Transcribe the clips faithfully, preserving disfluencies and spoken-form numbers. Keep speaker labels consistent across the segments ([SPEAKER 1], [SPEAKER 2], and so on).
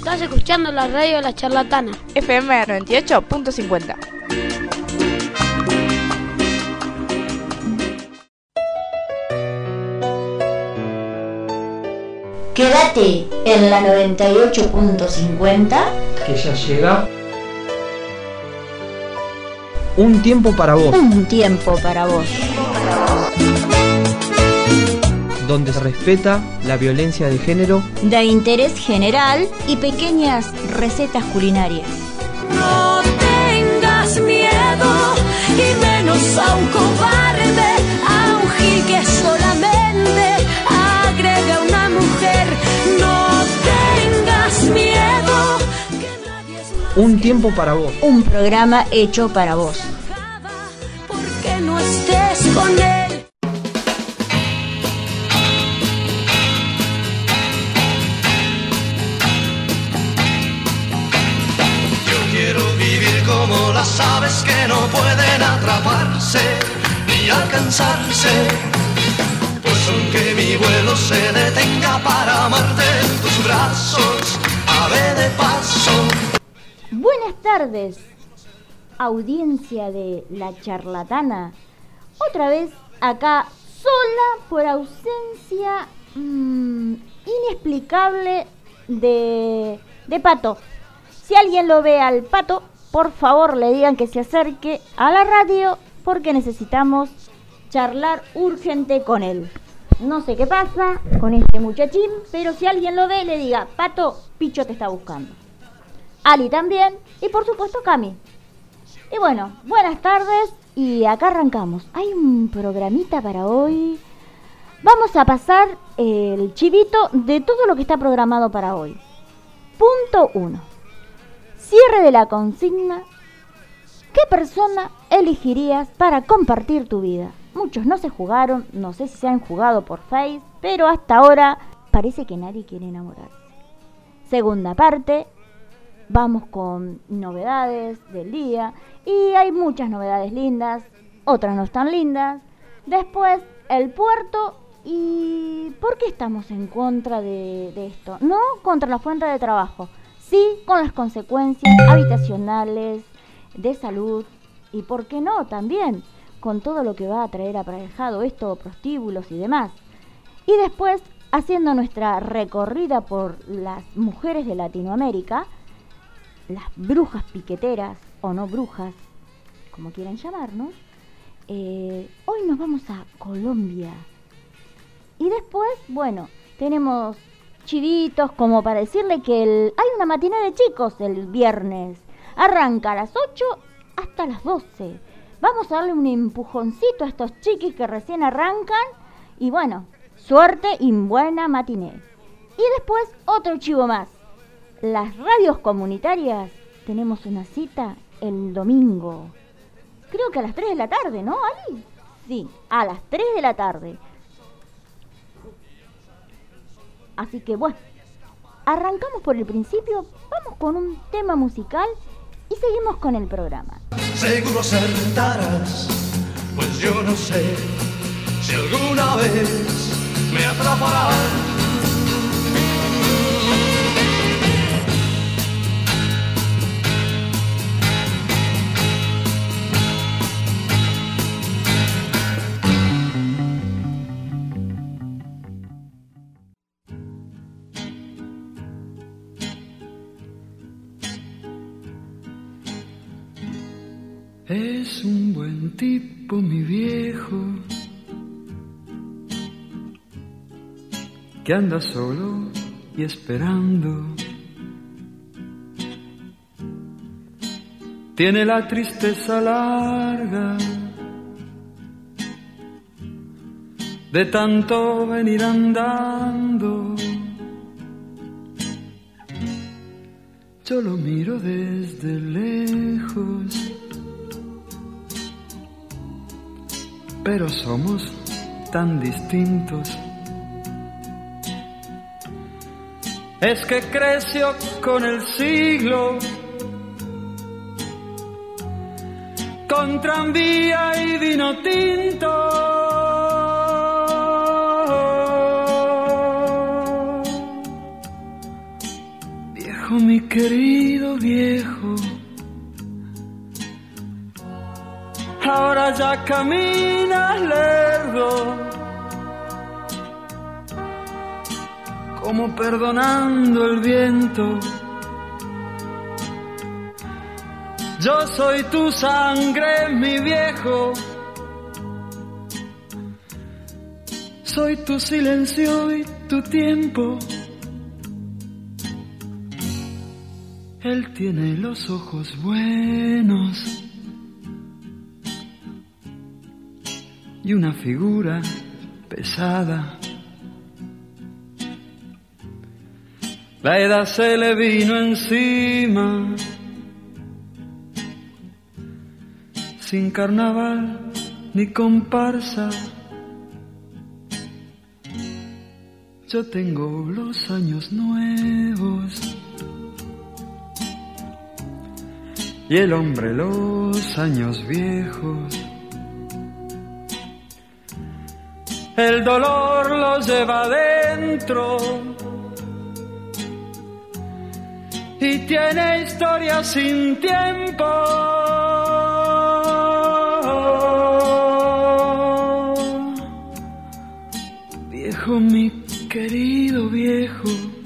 [SPEAKER 1] Estás escuchando la radio La Charlatana.
[SPEAKER 2] F M noventa y ocho punto cincuenta.
[SPEAKER 3] Quédate en la noventa y ocho punto cincuenta,
[SPEAKER 4] que ya llega un tiempo para vos.
[SPEAKER 3] Un tiempo para vos.
[SPEAKER 4] Donde se respeta la violencia de género,
[SPEAKER 3] de interés general y pequeñas recetas culinarias.
[SPEAKER 5] No tengas miedo y menos a un cobarde, a un gil que solamente agrega una mujer. No tengas miedo, que nadie es más.
[SPEAKER 4] Un tiempo para vos.
[SPEAKER 3] Un programa hecho para vos.
[SPEAKER 5] Porque no estés con él.
[SPEAKER 6] Como las aves que no pueden atraparse ni alcanzarse, pues aunque mi vuelo se detenga para amarte en tus brazos, ave de paso.
[SPEAKER 3] Buenas tardes, audiencia de La Charlatana. Otra vez acá, sola por ausencia mmm, inexplicable de, de Pato. Si alguien lo ve al Pato, por favor le digan que se acerque a la radio porque necesitamos charlar urgente con él. No sé qué pasa con este muchachín, pero si alguien lo ve le diga: Pato, Picho te está buscando. Ali también y por supuesto Cami. Y bueno, buenas tardes y acá arrancamos. Hay un programita para hoy. Vamos a pasar el chivito de todo lo que está programado para hoy. Punto uno. Cierre de la consigna. ¿Qué persona elegirías para compartir tu vida? Muchos no se jugaron, no sé si se han jugado por Face, pero hasta ahora parece que nadie quiere enamorarse. Segunda parte, vamos con novedades del día y hay muchas novedades lindas, otras no están lindas. Después el puerto y ¿por qué estamos en contra de, de esto? No contra la fuente de trabajo. Sí, con las consecuencias habitacionales, de salud y, ¿por qué no?, también con todo lo que va a traer aparejado esto, prostíbulos y demás. Y después, haciendo nuestra recorrida por las mujeres de Latinoamérica, las brujas piqueteras, o no brujas, como quieran llamarnos, eh, hoy nos vamos a Colombia. Y después, bueno, tenemos chivitos como para decirle que el, hay una matiné de chicos el viernes. Arranca a las ocho hasta las doce. Vamos a darle un empujoncito a estos chiquis que recién arrancan. Y bueno, suerte y buena matiné. Y después otro chivo más. Las radios comunitarias tenemos una cita el domingo. Creo que a las tres de la tarde, ¿no, Ali? Sí, a las tres de la tarde. Así que bueno, arrancamos por el principio, vamos con un tema musical y seguimos con el programa.
[SPEAKER 6] Seguro acertarás, pues yo no sé si alguna vez me atraparás.
[SPEAKER 7] Es un buen tipo, mi viejo, que anda solo y esperando. Tiene la tristeza larga de tanto venir andando. Yo lo miro desde lejos, pero somos tan distintos. Es que creció con el siglo, con tranvía y vino tinto. Viejo Viejo, mi querido viejo, ahora ya caminas lerdo, como perdonando el viento. Yo soy tu sangre, mi viejo, soy tu silencio y tu tiempo. Él tiene los ojos buenos y una figura pesada. La edad se le vino encima, sin carnaval ni comparsa. Yo tengo los años nuevos y el hombre los años viejos. El dolor lo lleva adentro y tiene historia sin tiempo. Viejo, mi querido viejo,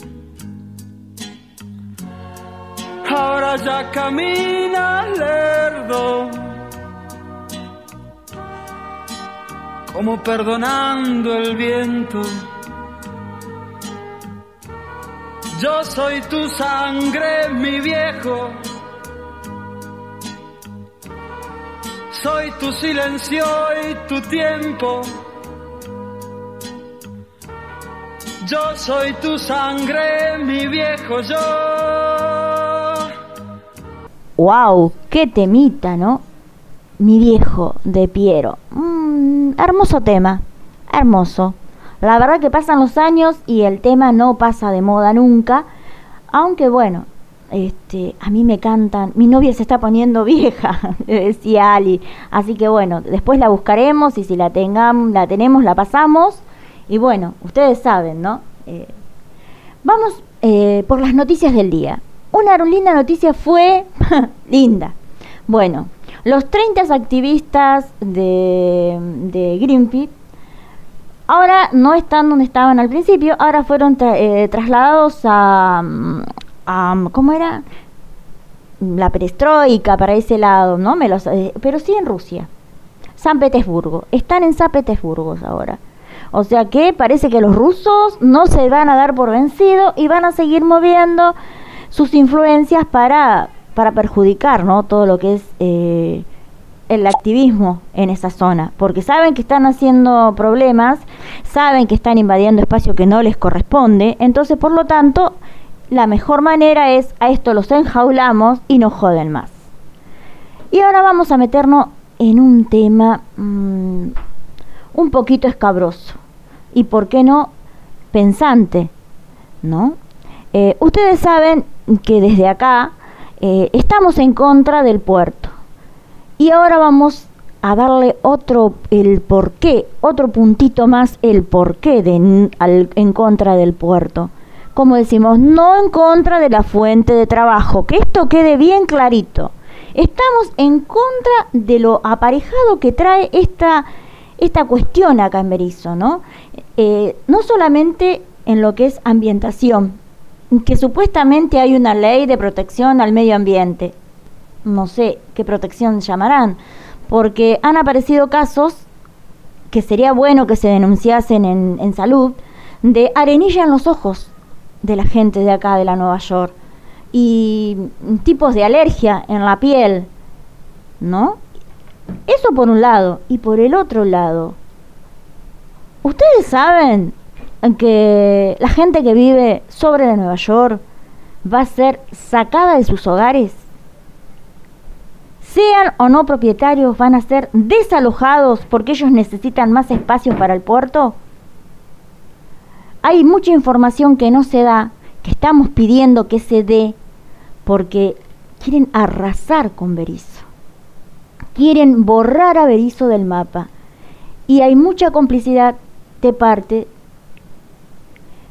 [SPEAKER 7] ahora ya caminas lerdo, como perdonando el viento. Yo soy tu sangre, mi viejo, soy tu silencio y tu tiempo. Yo soy tu sangre, mi viejo, yo.
[SPEAKER 3] ¡Wow! ¡Qué temita!, ¿no? Mi viejo, de Piero. Mm, hermoso tema, hermoso. La verdad que pasan los años y el tema no pasa de moda nunca. Aunque bueno, este, a mí me cantan. Mi novia se está poniendo vieja, decía Ali. Así que bueno, después la buscaremos y si la tengamos, la tenemos, la pasamos. Y bueno, ustedes saben, ¿no? Eh, vamos eh, por las noticias del día. Una linda noticia fue... linda. Bueno, los treinta activistas de, de Greenpeace ahora no están donde estaban al principio. Ahora fueron tra- eh, trasladados a, a... ¿Cómo era? La perestroika, para ese lado, ¿no? Me los, eh, pero sí en Rusia. San Petersburgo. Están en San Petersburgo ahora. O sea que parece que los rusos no se van a dar por vencidos y van a seguir moviendo sus influencias para, para perjudicar, ¿no? Todo lo que es eh, el activismo en esa zona. Porque saben que están haciendo problemas, saben que están invadiendo espacio que no les corresponde. Entonces, por lo tanto, la mejor manera es a esto los enjaulamos y no joden más. Y ahora vamos a meternos en un tema mmm, un poquito escabroso. Y por qué no, pensante, ¿no? Eh, ustedes saben que desde acá eh, estamos en contra del puerto. Y ahora vamos a darle otro, el porqué, otro puntito más, el porqué de, al, en contra del puerto. Como decimos, no en contra de la fuente de trabajo, que esto quede bien clarito. Estamos en contra de lo aparejado que trae esta... esta cuestión acá en Berisso, ¿no? Eh, no solamente en lo que es ambientación, que supuestamente hay una ley de protección al medio ambiente, no sé qué protección llamarán, porque han aparecido casos que sería bueno que se denunciasen en, en salud, de arenilla en los ojos de la gente de acá de la Nueva York, y tipos de alergia en la piel, ¿no? Eso por un lado. Y por el otro lado, ustedes saben que la gente que vive sobre la Nueva York va a ser sacada de sus hogares. Sean o no propietarios, van a ser desalojados porque ellos necesitan más espacios para el puerto. Hay mucha información que no se da, que estamos pidiendo que se dé, porque quieren arrasar con Berisso. Quieren borrar a Berisso del mapa. Y hay mucha complicidad de parte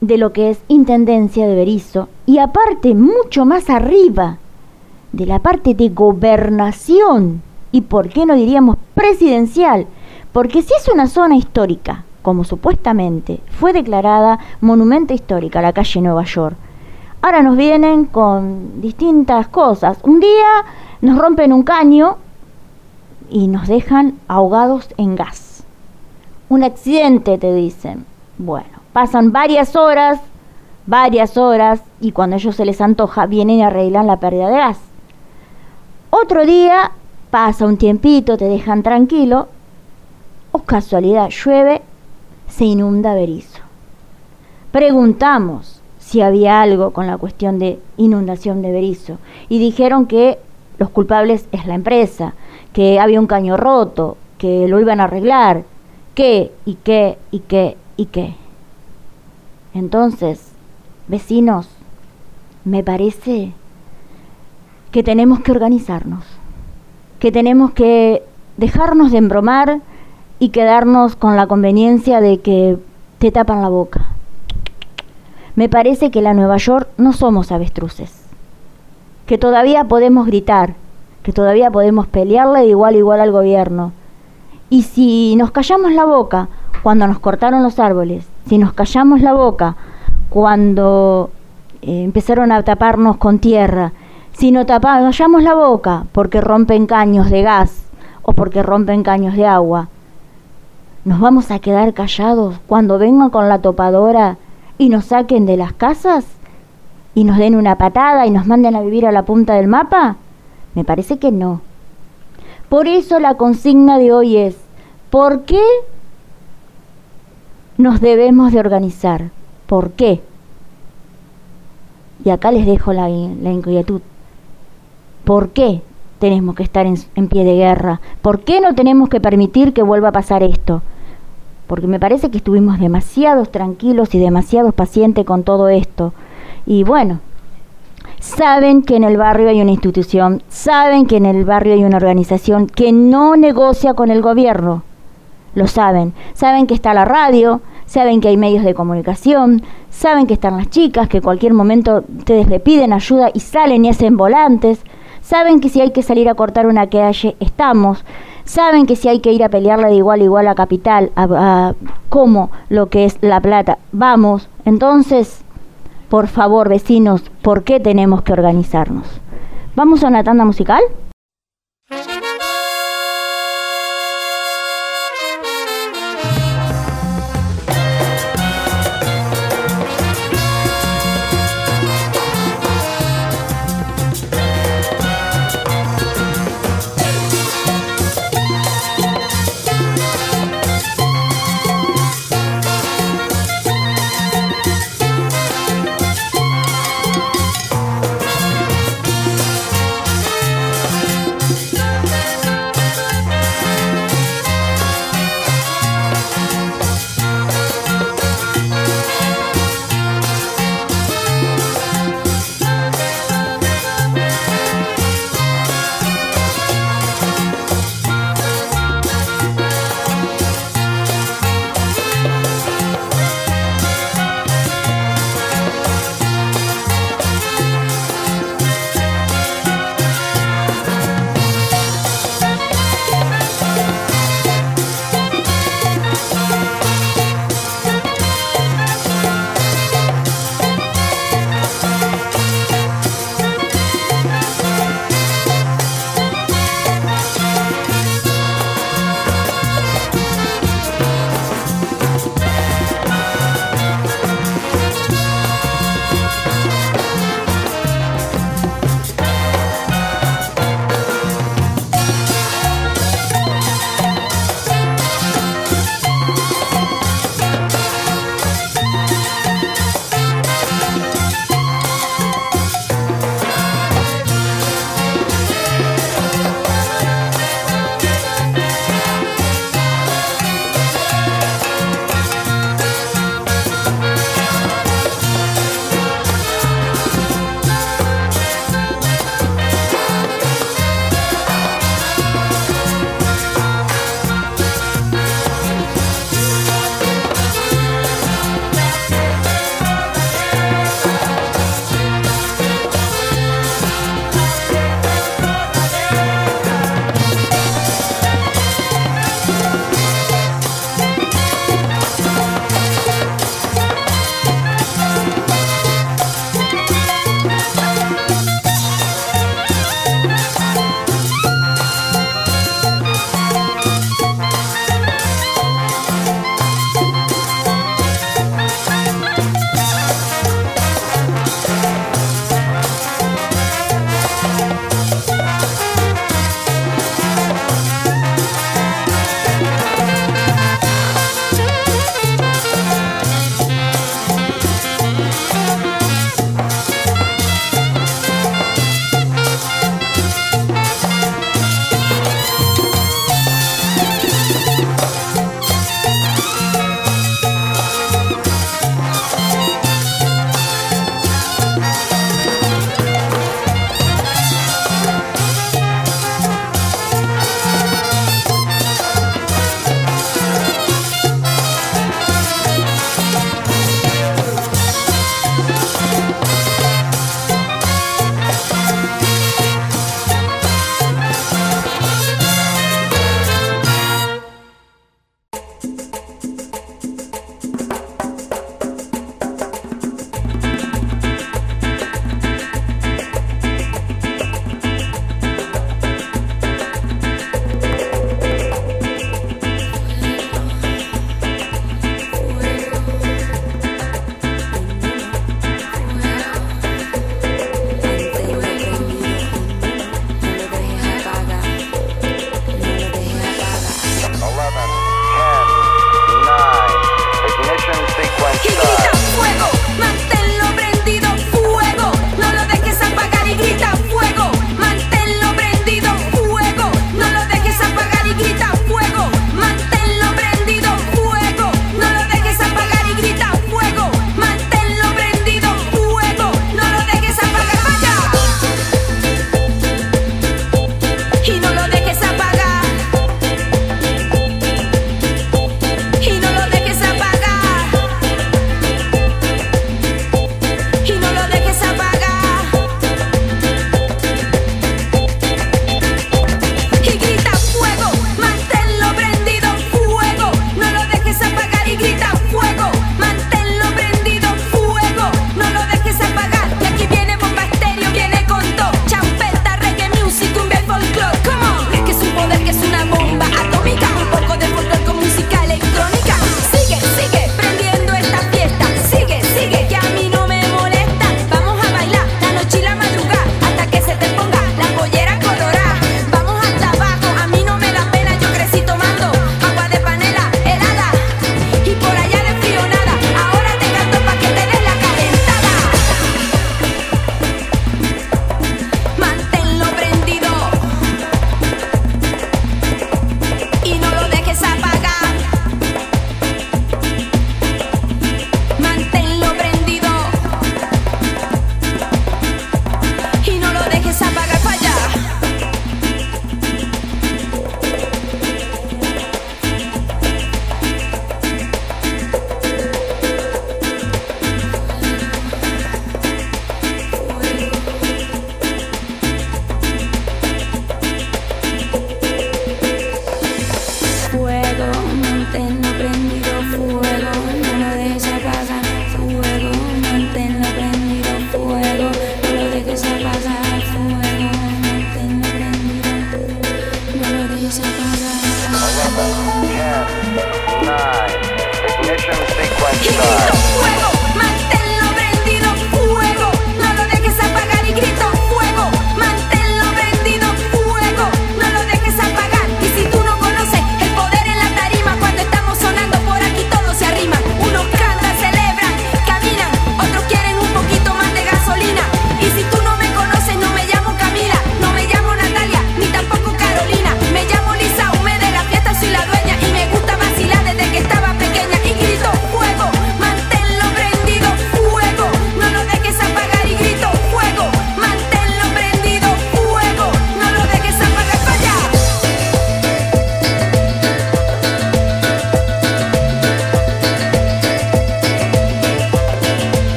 [SPEAKER 3] de lo que es Intendencia de Berisso y aparte mucho más arriba de la parte de gobernación y por qué no diríamos presidencial, porque si es una zona histórica, como supuestamente fue declarada monumento histórica la calle Nueva York, ahora nos vienen con distintas cosas. Un día nos rompen un caño y nos dejan ahogados en gas. Un accidente, te dicen. Bueno, pasan varias horas, varias horas, y cuando a ellos se les antoja, vienen y arreglan la pérdida de gas. Otro día, pasa un tiempito, te dejan tranquilo, o casualidad, llueve, se inunda Berisso. Preguntamos si había algo con la cuestión de inundación de Berisso, y dijeron que los culpables es la empresa, que había un caño roto, que lo iban a arreglar, que, y qué, y qué, y qué. Entonces, vecinos, me parece que tenemos que organizarnos, que tenemos que dejarnos de embromar y quedarnos con la conveniencia de que te tapan la boca. Me parece que la Nueva York no somos avestruces, que todavía podemos gritar, que todavía podemos pelearle de igual a igual al gobierno. Y si nos callamos la boca cuando nos cortaron los árboles, si nos callamos la boca cuando eh, empezaron a taparnos con tierra, si nos callamos la boca porque rompen caños de gas o porque rompen caños de agua, ¿nos vamos a quedar callados cuando vengan con la topadora y nos saquen de las casas y nos den una patada y nos manden a vivir a la punta del mapa? Me parece que no. Por eso la consigna de hoy es: ¿por qué nos debemos de organizar? ¿Por qué? Y acá les dejo la, la inquietud. ¿Por qué tenemos que estar en, en pie de guerra? ¿Por qué no tenemos que permitir que vuelva a pasar esto? Porque me parece que estuvimos demasiados tranquilos y demasiados pacientes con todo esto. Y bueno, saben que en el barrio hay una institución, saben que en el barrio hay una organización que no negocia con el gobierno. Lo saben. Saben que está la radio, saben que hay medios de comunicación, saben que están las chicas, que en cualquier momento ustedes le piden ayuda y salen y hacen volantes. Saben que si hay que salir a cortar una calle, estamos. Saben que si hay que ir a pelearla de igual a igual a Capital, a, a como lo que es La Plata, vamos. Entonces, por favor, vecinos, ¿por qué tenemos que organizarnos? ¿Vamos a una tanda musical?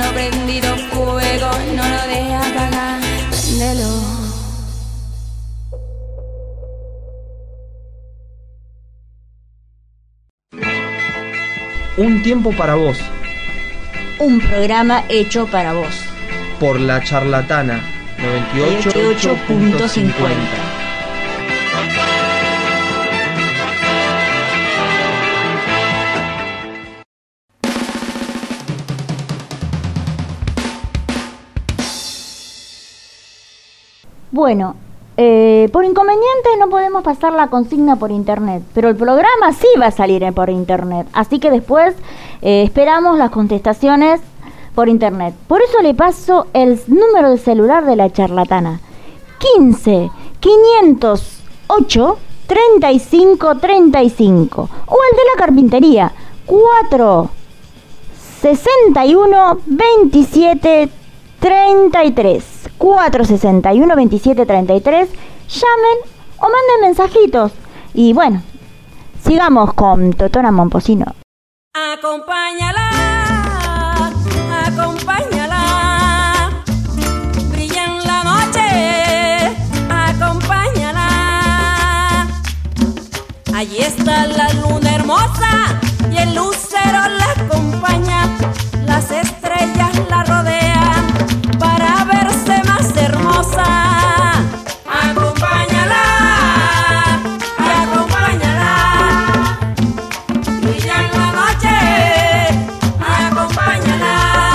[SPEAKER 5] cigarro prendido fuego, no lo dejes apagar, préndelo.
[SPEAKER 4] Un tiempo para vos,
[SPEAKER 3] Un programa hecho para vos.
[SPEAKER 4] por La Charlatana noventa y ocho
[SPEAKER 3] noventa y ocho punto cincuenta. Bueno, eh, por inconveniente no podemos pasar la consigna por internet, pero el programa sí va a salir eh, por internet, así que después eh, esperamos las contestaciones por internet. Por eso le paso el número de celular de La Charlatana: quince, quinientos ocho, treinta y cinco, treinta y cinco, o el de la carpintería: cuatro, sesenta y uno, veintisiete, treinta y tres, cuatro sesenta y uno, veintisiete, treinta y tres. Llamen o manden mensajitos. Y bueno, sigamos con Totona Momposino.
[SPEAKER 5] Acompáñala, acompáñala, brilla en la noche, acompáñala. Allí está la luna hermosa y el lucero la acompaña, las estrellas la rodean para verse más hermosa. Acompáñala, acompáñala, brilla en la noche, acompáñala,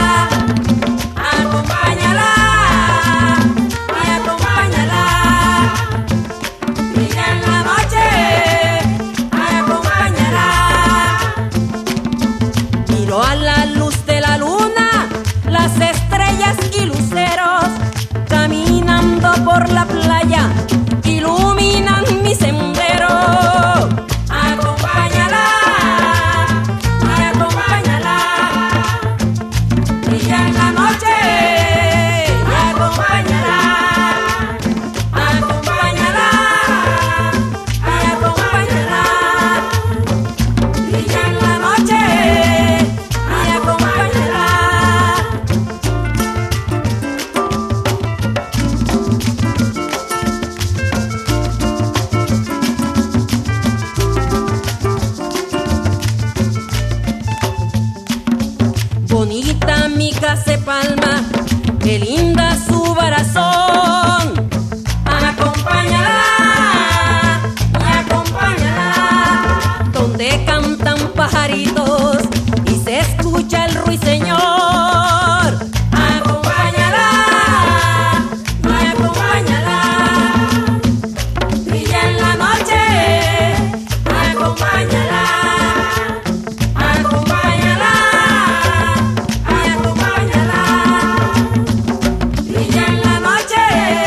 [SPEAKER 5] acompáñala, acompáñala, brilla en la noche, acompáñala. Miro a la luz de la luna, las estrellas y luceros caminando por la playa iluminan mi sendero. Acompáñala, acompáñala, brilla en la noche, acompáñala, acompáñala, acompáñala, brilla en la noche, acompáñala. Bonita mi casa de palma, qué linda su barazón. Acompáñala, acompáñala, donde cantan pajaritos y se escucha el ruiseñor. Acompáñala, acompáñala, brilla en la noche, acompáñala, acompáñala, acompáñala, brilla en la noche.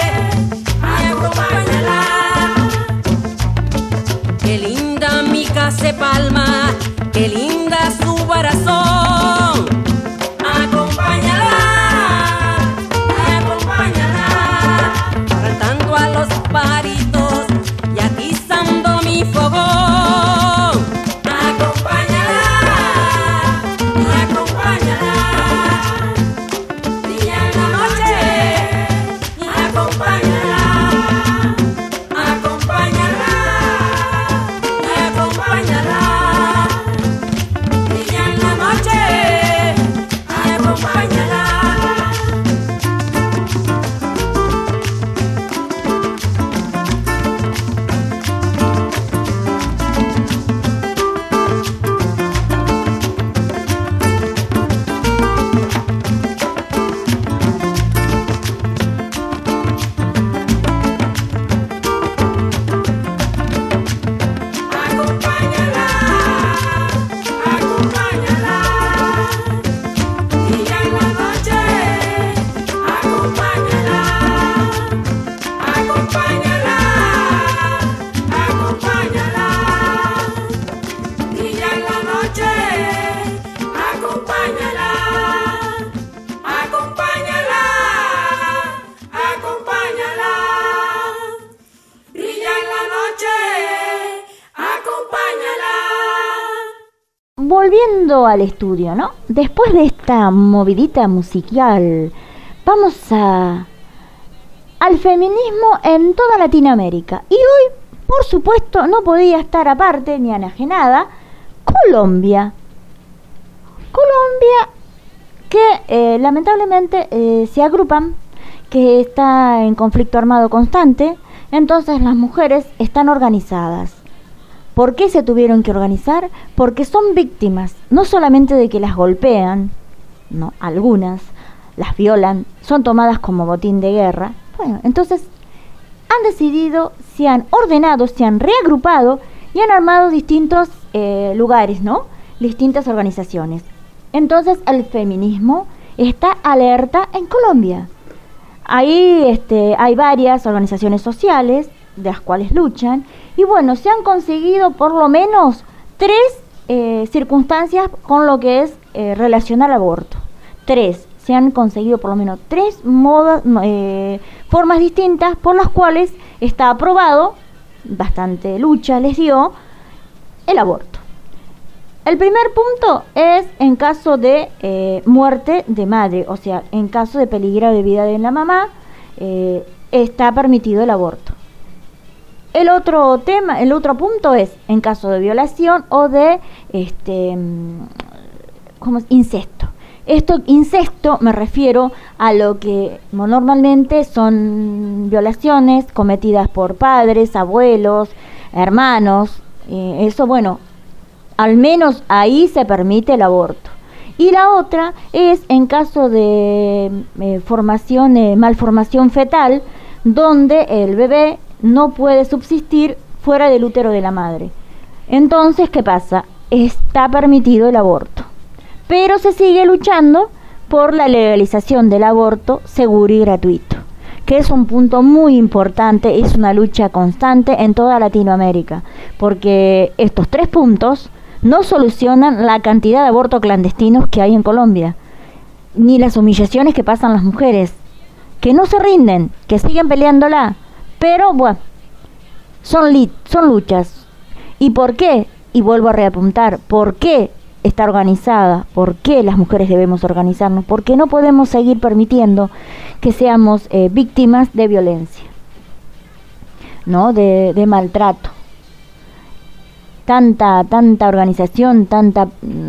[SPEAKER 3] volviendo al estudio, ¿no? Después de esta movidita musical, vamos a al feminismo en toda Latinoamérica. Y hoy, por supuesto, no podía estar aparte ni enajenada Colombia. Colombia que eh, lamentablemente eh, se agrupan, que está en conflicto armado constante, entonces las mujeres están organizadas. ¿Por qué se tuvieron que organizar? Porque son víctimas, no solamente de que las golpean, no, algunas las violan, son tomadas como botín de guerra. Bueno, entonces han decidido, se han ordenado, se han reagrupado y han armado distintos eh, lugares, ¿no? Distintas organizaciones. Entonces el feminismo está alerta en Colombia. Ahí este, hay varias organizaciones sociales de las cuales luchan y bueno, se han conseguido por lo menos tres eh, circunstancias con lo que es eh, relacionar al aborto. Tres, se han conseguido por lo menos tres modos, eh, formas distintas por las cuales está aprobado, bastante lucha les dio, el aborto. El primer punto es en caso de eh, muerte de madre, o sea, en caso de peligro de vida de la mamá, eh, está permitido el aborto. El otro tema, el otro punto es en caso de violación o de este, ¿cómo es? Incesto. Esto, incesto, me refiero a lo que normalmente son violaciones cometidas por padres, abuelos, hermanos. Eh, eso, bueno, al menos ahí se permite el aborto. Y la otra es en caso de eh, formación, eh, malformación fetal, donde el bebé no puede subsistir fuera del útero de la madre. Entonces, ¿qué pasa? Está permitido el aborto. Pero se sigue luchando por la legalización del aborto seguro y gratuito, que es un punto muy importante, es una lucha constante en toda Latinoamérica, porque estos tres puntos no solucionan la cantidad de abortos clandestinos que hay en Colombia, ni las humillaciones que pasan las mujeres, que no se rinden, que siguen peleándola, pero bueno, son, li- son luchas. ¿Y por qué? Y vuelvo a reapuntar, ¿por qué está organizada? ¿Por qué las mujeres debemos organizarnos? Porque no podemos seguir permitiendo que seamos eh, víctimas de violencia, ¿no? De, de maltrato. Tanta, tanta organización, tanta,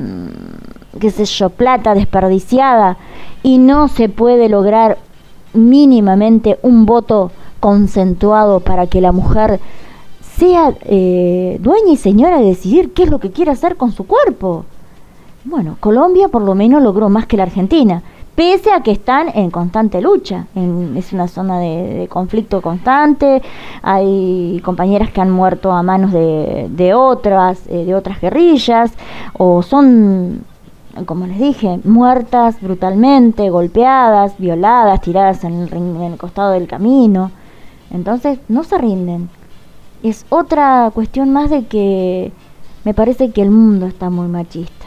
[SPEAKER 3] mmm, qué sé yo, plata desperdiciada y no se puede lograr mínimamente un voto consensuado para que la mujer sea eh, dueña y señora de decidir qué es lo que quiere hacer con su cuerpo. Bueno, Colombia por lo menos logró más que la Argentina, pese a que están en constante lucha. En, es una zona de, de conflicto constante, hay compañeras que han muerto a manos de, de otras, eh, de otras guerrillas, o son, como les dije, muertas brutalmente, golpeadas, violadas, tiradas en el, en el costado del camino. Entonces no se rinden. Es otra cuestión más de que me parece que el mundo está muy machista,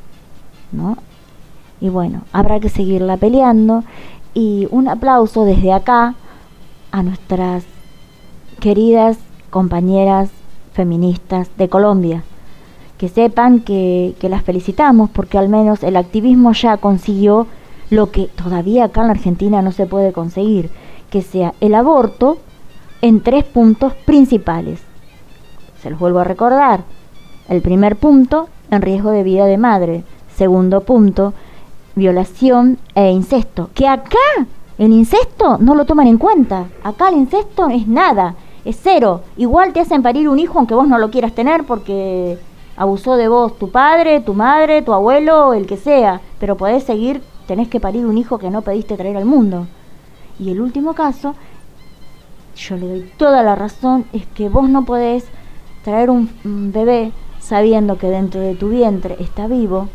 [SPEAKER 3] ¿no? Y bueno, habrá que seguirla peleando. Y un aplauso desde acá a nuestras queridas compañeras feministas de Colombia. Que sepan que, que las felicitamos porque al menos el activismo ya consiguió lo que todavía acá en la Argentina no se puede conseguir, que sea el aborto en tres puntos principales. Se los vuelvo a recordar. El primer punto, en riesgo de vida de madre. Segundo punto, violación e incesto. Que acá el incesto no lo toman en cuenta. Acá el incesto es nada, es cero. Igual te hacen parir un hijo aunque vos no lo quieras tener porque abusó de vos tu padre, tu madre, tu abuelo, el que sea. Pero podés seguir, tenés que parir un hijo que no pediste traer al mundo. Y el último caso, yo le doy toda la razón, es que vos no podés traer un, un bebé sabiendo que dentro de tu vientre está vivo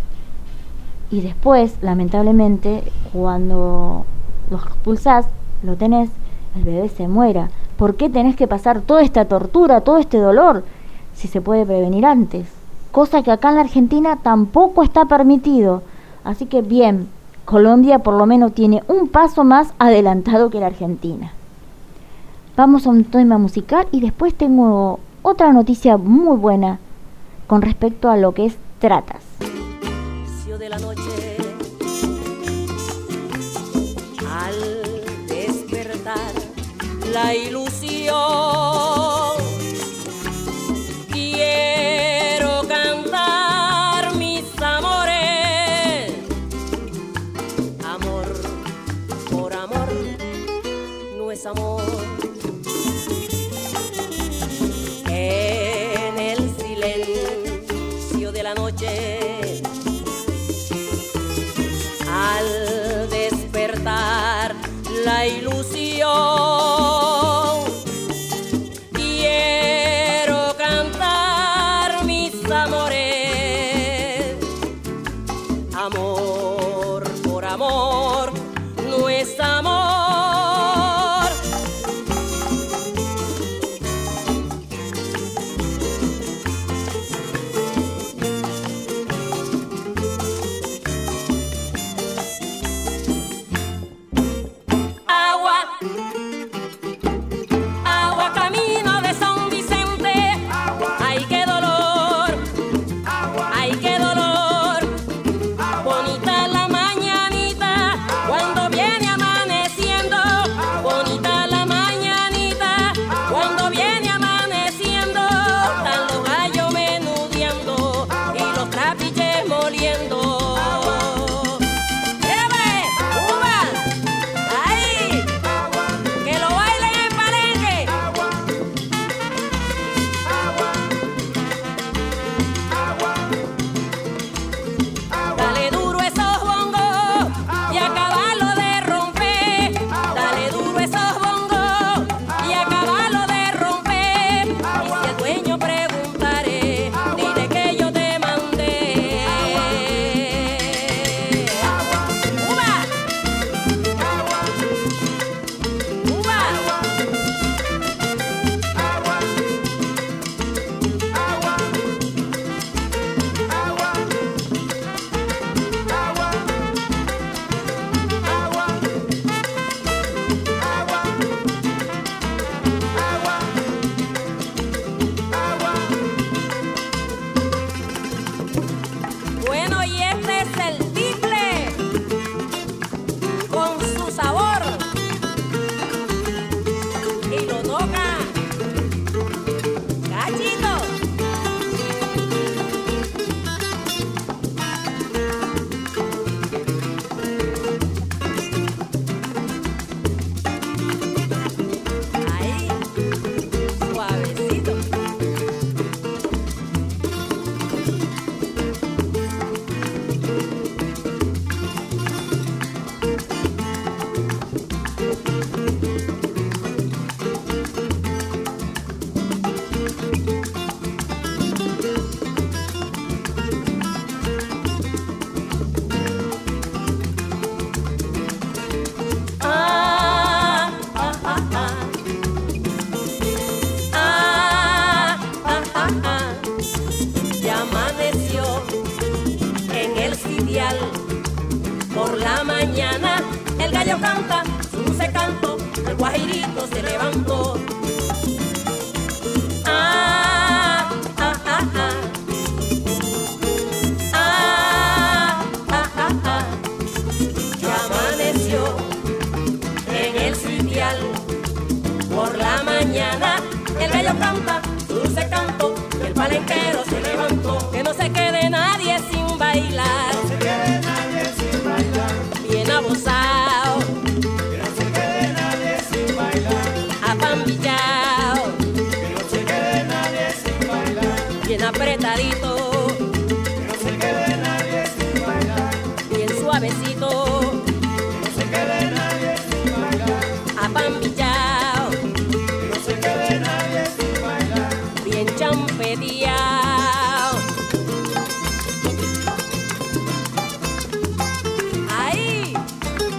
[SPEAKER 3] y después, lamentablemente, cuando lo expulsás, lo tenés, el bebé se muera. ¿Por qué tenés que pasar toda esta tortura, todo este dolor, si se puede prevenir antes? Cosa que acá en la Argentina tampoco está permitido. Así que bien, Colombia por lo menos tiene un paso más adelantado que la Argentina. Vamos a un tema musical y después tengo otra noticia muy buena con respecto a lo que es tratas.
[SPEAKER 5] la noche. Al despertar la ilusión, quiero cantar mis amores. Amor por amor no es amor. En el silencio de la noche, al despertar la ilusión, quiero cantar mis amores. Amor por amor no es amor.
[SPEAKER 8] Por la mañana el gallo canta su dulce canto, el guajirito se levantó. Ah, ah, ah, ah. Ah, ah, ah, ah. Ya amaneció en el sitial. Por la mañana el gallo canta su dulce canto, y el palenquero se levantó. Que no se quede nadie sin bailar.
[SPEAKER 6] No se quede nadie sin bailar.
[SPEAKER 8] Bien abusado.
[SPEAKER 6] Que no se quede nadie sin bailar.
[SPEAKER 8] Apambillao.
[SPEAKER 6] Que no se quede nadie sin bailar.
[SPEAKER 8] Bien apretadito.
[SPEAKER 6] Que no se quede nadie sin bailar.
[SPEAKER 8] Bien suavecito.
[SPEAKER 6] Que no se quede nadie sin bailar.
[SPEAKER 8] Apambillao.
[SPEAKER 6] Que no se quede nadie sin bailar.
[SPEAKER 8] Bien champeteao. Ahí.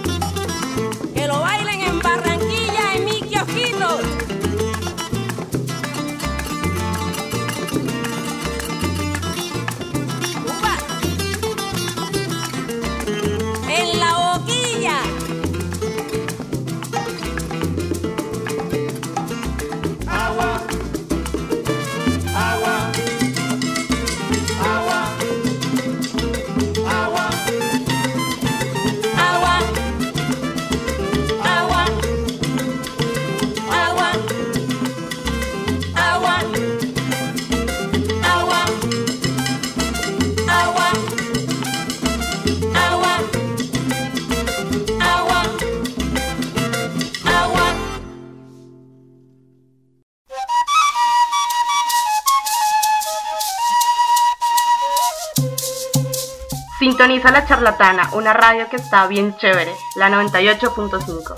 [SPEAKER 9] Sintoniza La Charlatana, una radio que está bien chévere, la noventa y ocho punto cinco.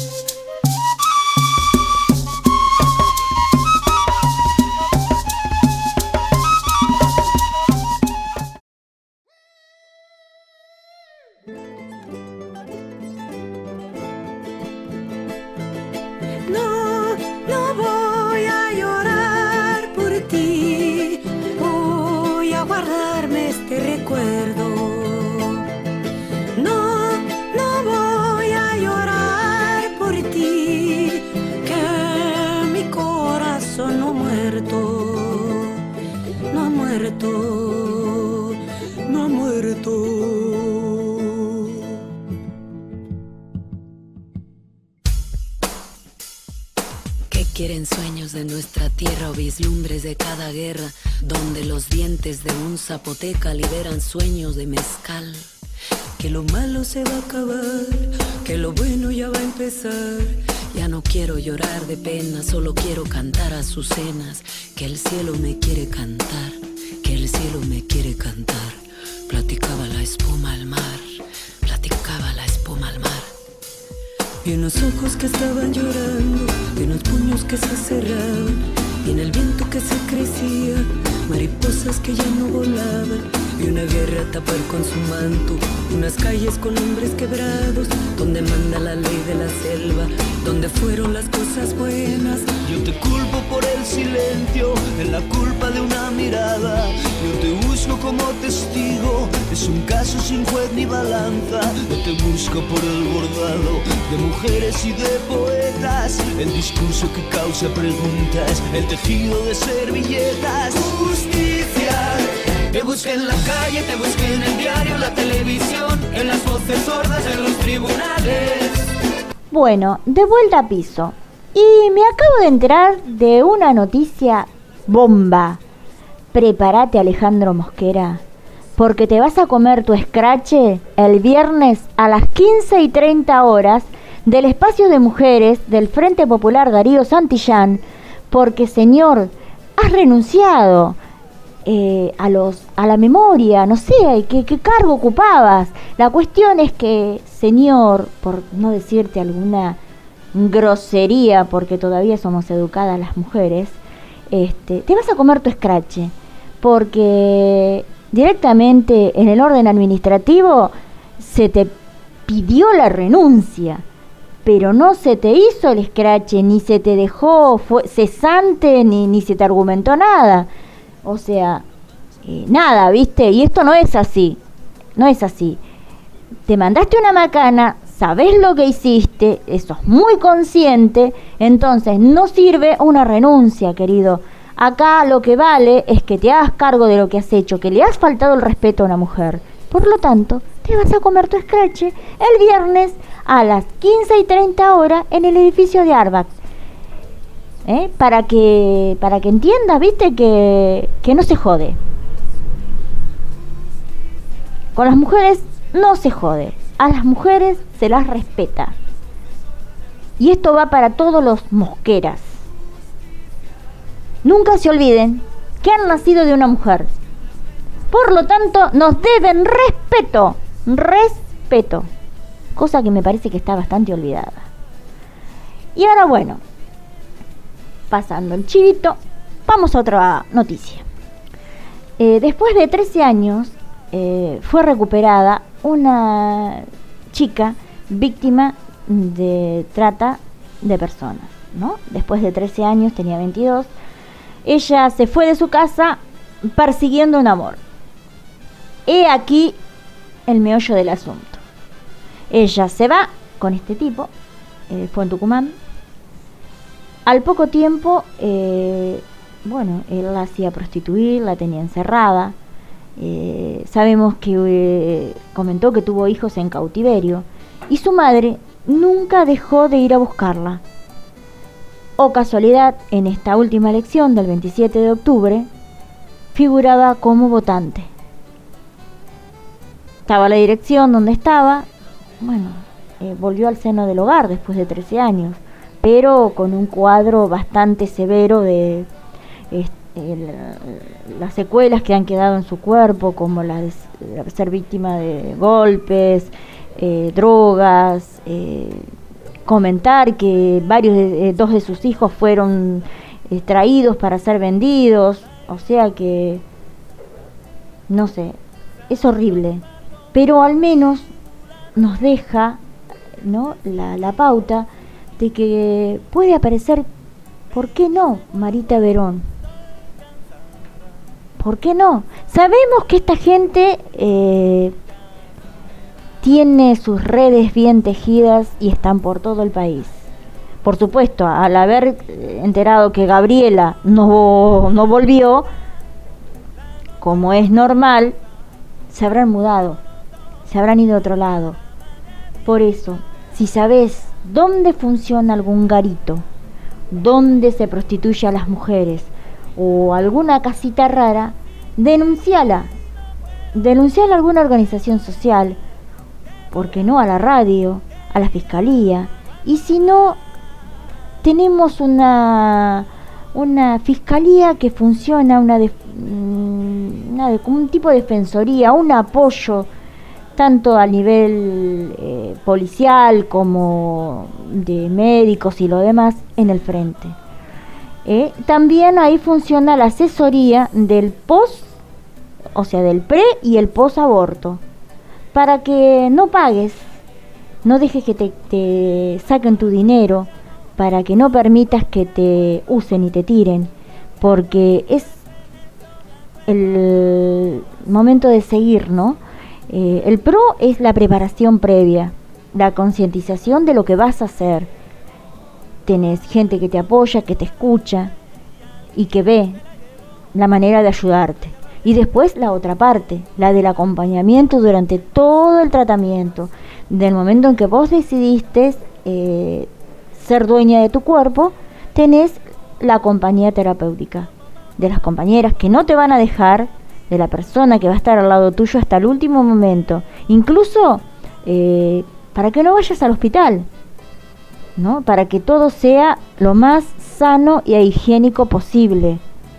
[SPEAKER 5] No, no voy a llorar por ti, voy a guardarme este recuerdo. No, no voy a llorar por ti, que mi corazón no ha muerto, no ha muerto, no ha muerto.
[SPEAKER 10] Quieren sueños de nuestra tierra o vislumbres de cada guerra, donde los dientes de un zapoteca liberan sueños de mezcal. Que lo malo se va a acabar, que lo bueno ya va a empezar. Ya no quiero llorar de pena, solo quiero cantar azucenas. Que el cielo me quiere cantar, que el cielo me quiere cantar. Platicaba la espuma al mar, platicaba la espuma al mar. Y unos ojos que estaban llorando, y unos puños que se cerraban, y en el viento que se crecía, mariposas que ya no volaban, y una guerra a tapar con su manto, unas calles con hombres quebrados, donde manda la ley de la selva, donde fueron las cosas buenas.
[SPEAKER 6] Yo te culpo por el silencio, en la culpa de una mirada. Yo te busco como testigo, es un caso sin juez ni balanza. Yo te busco por el bordado de mujeres y de poetas, el discurso que causa preguntas, el tejido de servilletas. Justicia, te busqué en la calle, te busqué en el diario, la televisión, en las voces sordas, en los tribunales.
[SPEAKER 3] Bueno, de vuelta a piso. Y me acabo de enterar de una noticia bomba. Prepárate, Alejandro Mosquera, porque te vas a comer tu escrache el viernes a las quince y treinta horas del espacio de mujeres del Frente Popular Darío Santillán, porque, señor, has renunciado eh, a los a la memoria, no sé, ¿qué, qué cargo ocupabas? La cuestión es que, señor, por no decirte alguna grosería, porque todavía somos educadas las mujeres, este, te vas a comer tu escrache, porque directamente en el orden administrativo se te pidió la renuncia, pero no se te hizo el escrache, ni se te dejó fue cesante, ni, ni se te argumentó nada. O sea, eh, nada, ¿viste? Y esto no es así, no es así. Te mandaste una macana, sabés lo que hiciste, sos muy consciente, entonces no sirve una renuncia, querido. Acá lo que vale es que te hagas cargo de lo que has hecho, que le has faltado el respeto a una mujer. Por lo tanto, te vas a comer tu escrache el viernes a las quince y treinta horas en el edificio de Arbac. ¿Eh? Para que para que entiendas, viste, que, que no se jode. Con las mujeres no se jode. A las mujeres se las respeta. Y esto va para todos los mosqueras. Nunca se olviden que han nacido de una mujer. Por lo tanto, nos deben respeto. Respeto. Cosa que me parece que está bastante olvidada. Y ahora, bueno, pasando el chivito, vamos a otra noticia. Eh, después de trece años, eh, fue recuperada una chica víctima de trata de personas, ¿no? Después de trece años, tenía veintidós, ella se fue de su casa persiguiendo un amor. He aquí el meollo del asunto. Ella se va con este tipo, eh, fue en Tucumán. Al poco tiempo, eh, bueno, él la hacía prostituir, la tenía encerrada. Eh, sabemos que eh, comentó que tuvo hijos en cautiverio y su madre nunca dejó de ir a buscarla. O casualidad, en esta última elección del veintisiete de octubre, figuraba como votante. Estaba la dirección donde estaba, bueno, eh, volvió al seno del hogar después de trece años, pero con un cuadro bastante severo de, el, las secuelas que han quedado en su cuerpo, como la de ser víctima de golpes, eh, drogas, eh, comentar que varios de, eh, dos de sus hijos fueron eh, traídos para ser vendidos, o sea que, no sé, es horrible, pero al menos nos deja, ¿no?, la, la pauta de que puede aparecer, ¿por qué no?, Marita Verón. ¿Por qué no? Sabemos que esta gente eh, tiene sus redes bien tejidas y están por todo el país. Por supuesto, al haber enterado que Gabriela no, no volvió, como es normal, se habrán mudado, se habrán ido a otro lado. Por eso, si sabes dónde funciona algún garito, dónde se prostituye a las mujeres, o alguna casita rara, denunciala. Denunciala a alguna organización social, porque no a la radio, a la fiscalía. Y si no, tenemos una una fiscalía que funciona, una de, una de, como un tipo de defensoría, un apoyo tanto a nivel eh, policial como de médicos y lo demás en el frente. Eh, también ahí funciona la asesoría del post, o sea, del pre y el post aborto, para que no pagues, no dejes que te, te saquen tu dinero, para que no permitas que te usen y te tiren, porque es el momento de seguir, ¿no? Eh, el pro es la preparación previa, la concientización de lo que vas a hacer. Tenés gente que te apoya, que te escucha y que ve la manera de ayudarte. Y después la otra parte, la del acompañamiento durante todo el tratamiento, del momento en que vos decidiste eh, ser dueña de tu cuerpo, tenés la compañía terapéutica de las compañeras que no te van a dejar, de la persona que va a estar al lado tuyo hasta el último momento, incluso eh, para que no vayas al hospital, ¿no? Para que todo sea lo más sano y higiénico posible.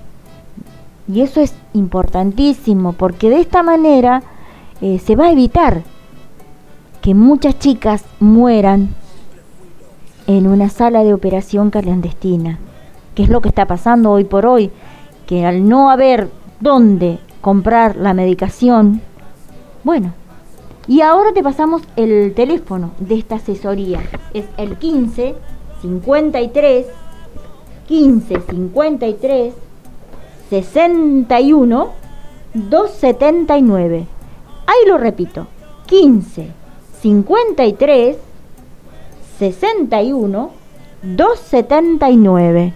[SPEAKER 3] Y eso es importantísimo, porque de esta manera eh, se va a evitar que muchas chicas mueran en una sala de operación clandestina, que es lo que está pasando hoy por hoy, que al no haber dónde comprar la medicación, bueno, y ahora te pasamos el teléfono de esta asesoría, es el quince cincuenta y tres quince cincuenta y tres sesenta y uno doscientos setenta y nueve. Ahí lo repito, quince cincuenta y tres sesenta y uno doscientos setenta y nueve.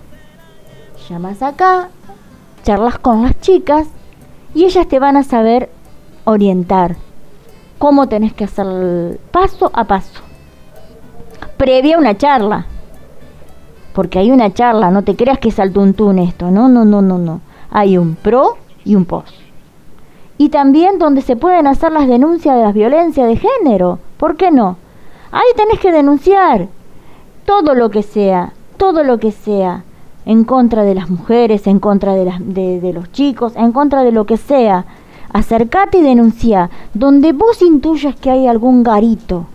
[SPEAKER 3] Llamas acá, charlas con las chicas y ellas te van a saber orientar cómo tenés que hacer paso a paso, previa a una charla, porque hay una charla, no te creas que es al tuntún esto, no, no, no, no, no, hay un pro y un post. Y también donde se pueden hacer las denuncias de las violencias de género, ¿por qué no? Ahí tenés que denunciar todo lo que sea, todo lo que sea, en contra de las mujeres, en contra de, las, de, de los chicos, en contra de lo que sea. Acercate y denuncia donde vos intuyas que hay algún garito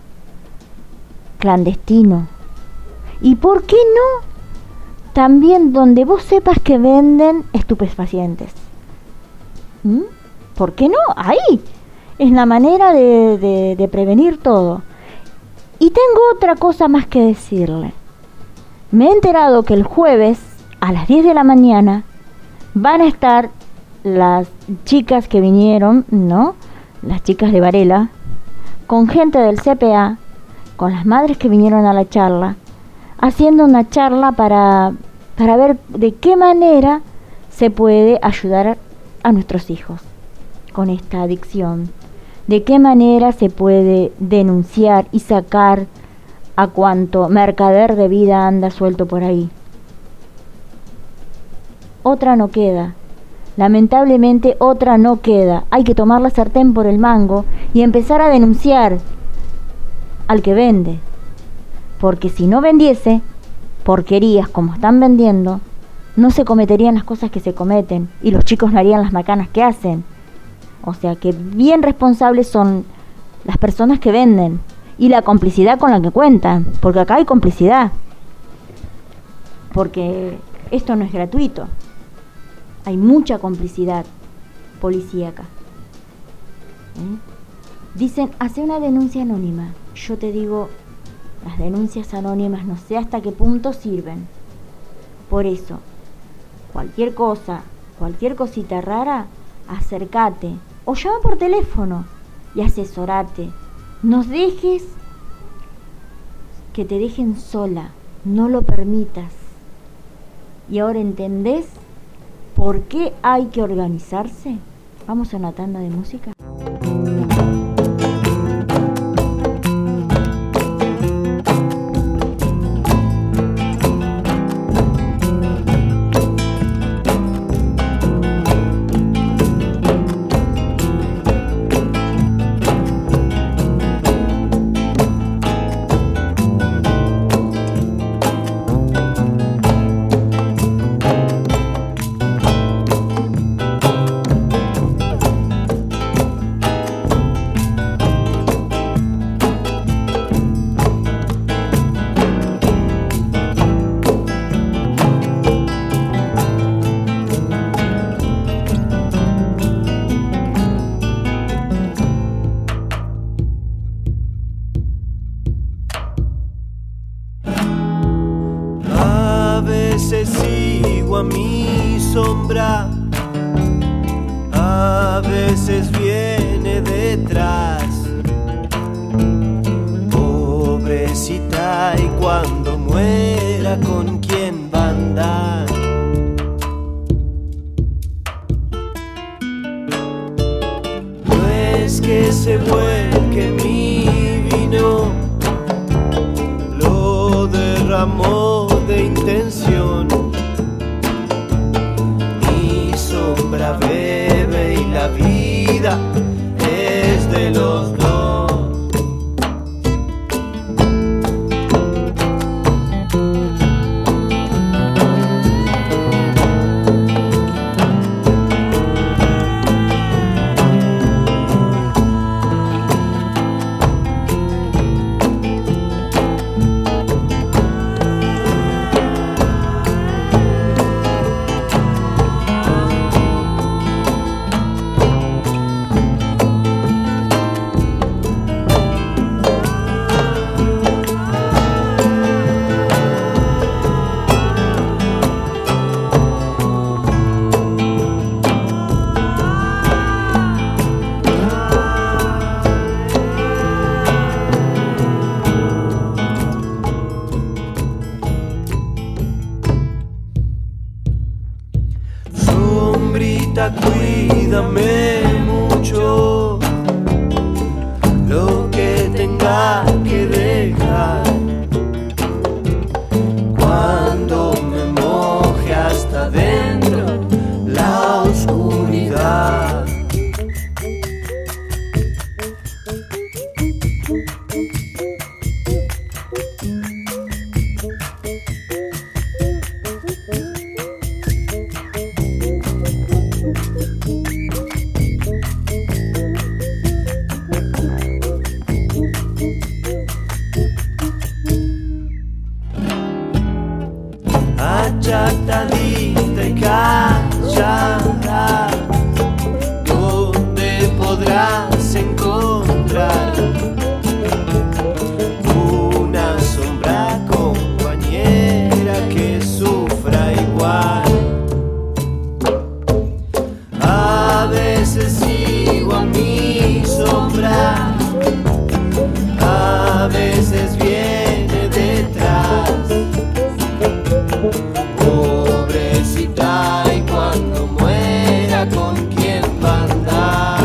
[SPEAKER 3] clandestino. ¿Y por qué no? También donde vos sepas que venden estupefacientes. ¿Mm? ¿Por qué no? Ahí es la manera de, de, de prevenir todo. Y tengo otra cosa más que decirle. Me he enterado que el jueves a las diez de la mañana van a estar las chicas que vinieron, ¿no? Las chicas de Varela, con gente del C P A, con las madres que vinieron a la charla, haciendo una charla para, para ver de qué manera se puede ayudar a nuestros hijos con esta adicción, de qué manera se puede denunciar y sacar a cuanto mercader de vida anda suelto por ahí. Otra no queda. Lamentablemente otra no queda. Hay que tomar la sartén por el mango y empezar a denunciar al que vende. Porque si no vendiese porquerías como están vendiendo, no se cometerían las cosas que se cometen y los chicos no harían las macanas que hacen. O sea que bien responsables son las personas que venden y la complicidad con la que cuentan, porque acá hay complicidad, porque esto no es gratuito, hay mucha complicidad policíaca. ¿Eh? Dicen, hace una denuncia anónima. Yo te digo, las denuncias anónimas no sé hasta qué punto sirven. Por eso, cualquier cosa, cualquier cosita rara, acércate o llama por teléfono y asesorate. No dejes que te dejen sola, no lo permitas. ¿Y ahora entendés por qué hay que organizarse? Vamos a una tanda de música.
[SPEAKER 11] Cuídame mucho lo que tenga que dejar. Cuando me moje hasta dentro la oscuridad. Achacadita y callada, donde podrás encontrar una sombra compañera que sufra igual. A veces sigo a mi sombra, a veces viene detrás. Pobrecita, y cuando muera, ¿con quién va a andar?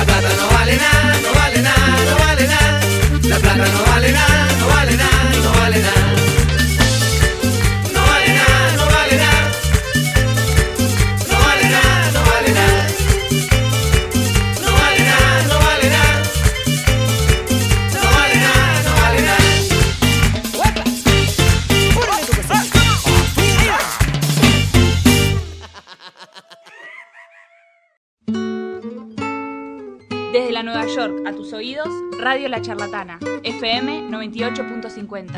[SPEAKER 11] plata no vale nada, no vale nada, no vale nada. La plata no vale nada, no vale nada, no vale nada. No vale nada, no vale nada. No vale nada, no vale nada. No vale nada, no vale nada. No vale nada, no vale nada.
[SPEAKER 2] Desde la Nueva York a tus oídos, Radio La Charlatana, F M noventa y ocho punto cincuenta.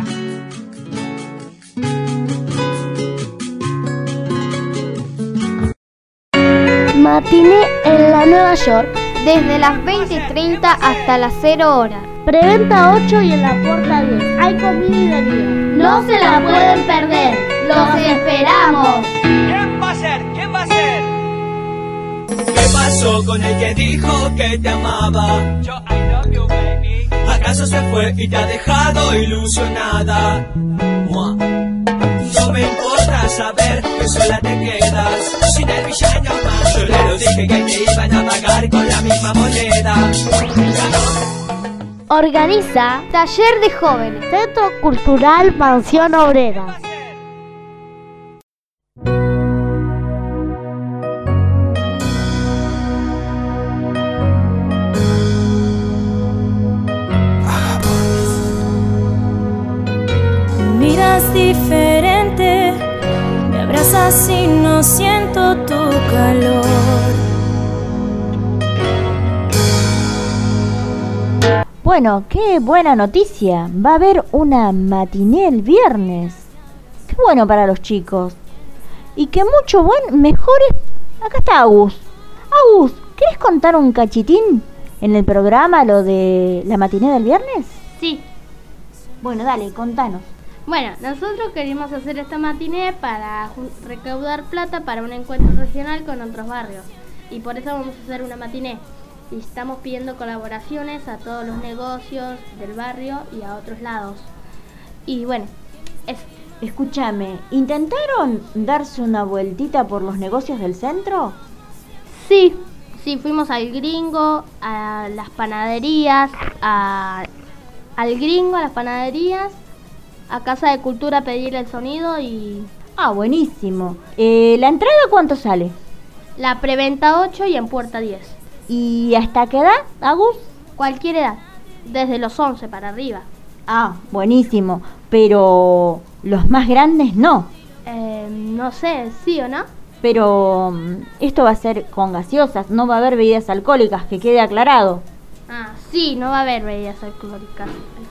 [SPEAKER 1] Matiné en la Nueva York, desde las veinte treinta hasta las cero horas. Preventa ocho y en la puerta diez. Hay comida y bebida. No se la pueden perder. ¡Los esperamos!
[SPEAKER 7] ¿Quién va a ser? ¿Quién va a ser?
[SPEAKER 11] ¿Qué pasó con el que dijo que te amaba?
[SPEAKER 7] Yo, I love you, baby.
[SPEAKER 11] ¿Acaso se fue y te ha dejado ilusionada? Mua. No me importa saber que sola te quedas sin el villano más. Yo le lo dije que te iban a pagar con la misma moneda.
[SPEAKER 1] Organiza Taller de Jóvenes, Centro Cultural Mansión Obrera.
[SPEAKER 5] Miras diferente, me abrazas y no siento tu calor.
[SPEAKER 3] Bueno, qué buena noticia. Va a haber una matiné el viernes. Qué bueno para los chicos. Y que mucho buen, mejor es... Acá está Agus. Agus, ¿querés contar un cachitín en el programa lo de la matiné del viernes?
[SPEAKER 12] Sí.
[SPEAKER 3] Bueno, dale, contanos.
[SPEAKER 12] Bueno, nosotros queríamos hacer esta matiné para recaudar plata para un encuentro regional con otros barrios. Y por eso vamos a hacer una matiné. Y estamos pidiendo colaboraciones a todos los negocios del barrio y a otros lados. Y bueno, eso.
[SPEAKER 3] Escúchame, ¿intentaron darse una vueltita por los negocios del centro?
[SPEAKER 12] Sí, sí, fuimos al Gringo, a las panaderías, a, al Gringo, a las panaderías, a Casa de Cultura a pedir el sonido y...
[SPEAKER 3] Ah, buenísimo. Eh, ¿La entrada cuánto sale?
[SPEAKER 12] La preventa ocho y en puerta diez.
[SPEAKER 3] ¿Y hasta qué edad, Agus?
[SPEAKER 12] Cualquier edad, desde los once para arriba.
[SPEAKER 3] Ah, buenísimo. Pero los más grandes no.
[SPEAKER 12] Eh, no sé, ¿sí o no?
[SPEAKER 3] Pero esto va a ser con gaseosas, no va a haber bebidas alcohólicas, que quede aclarado.
[SPEAKER 12] Ah, sí, no va a haber bebidas alcohólicas.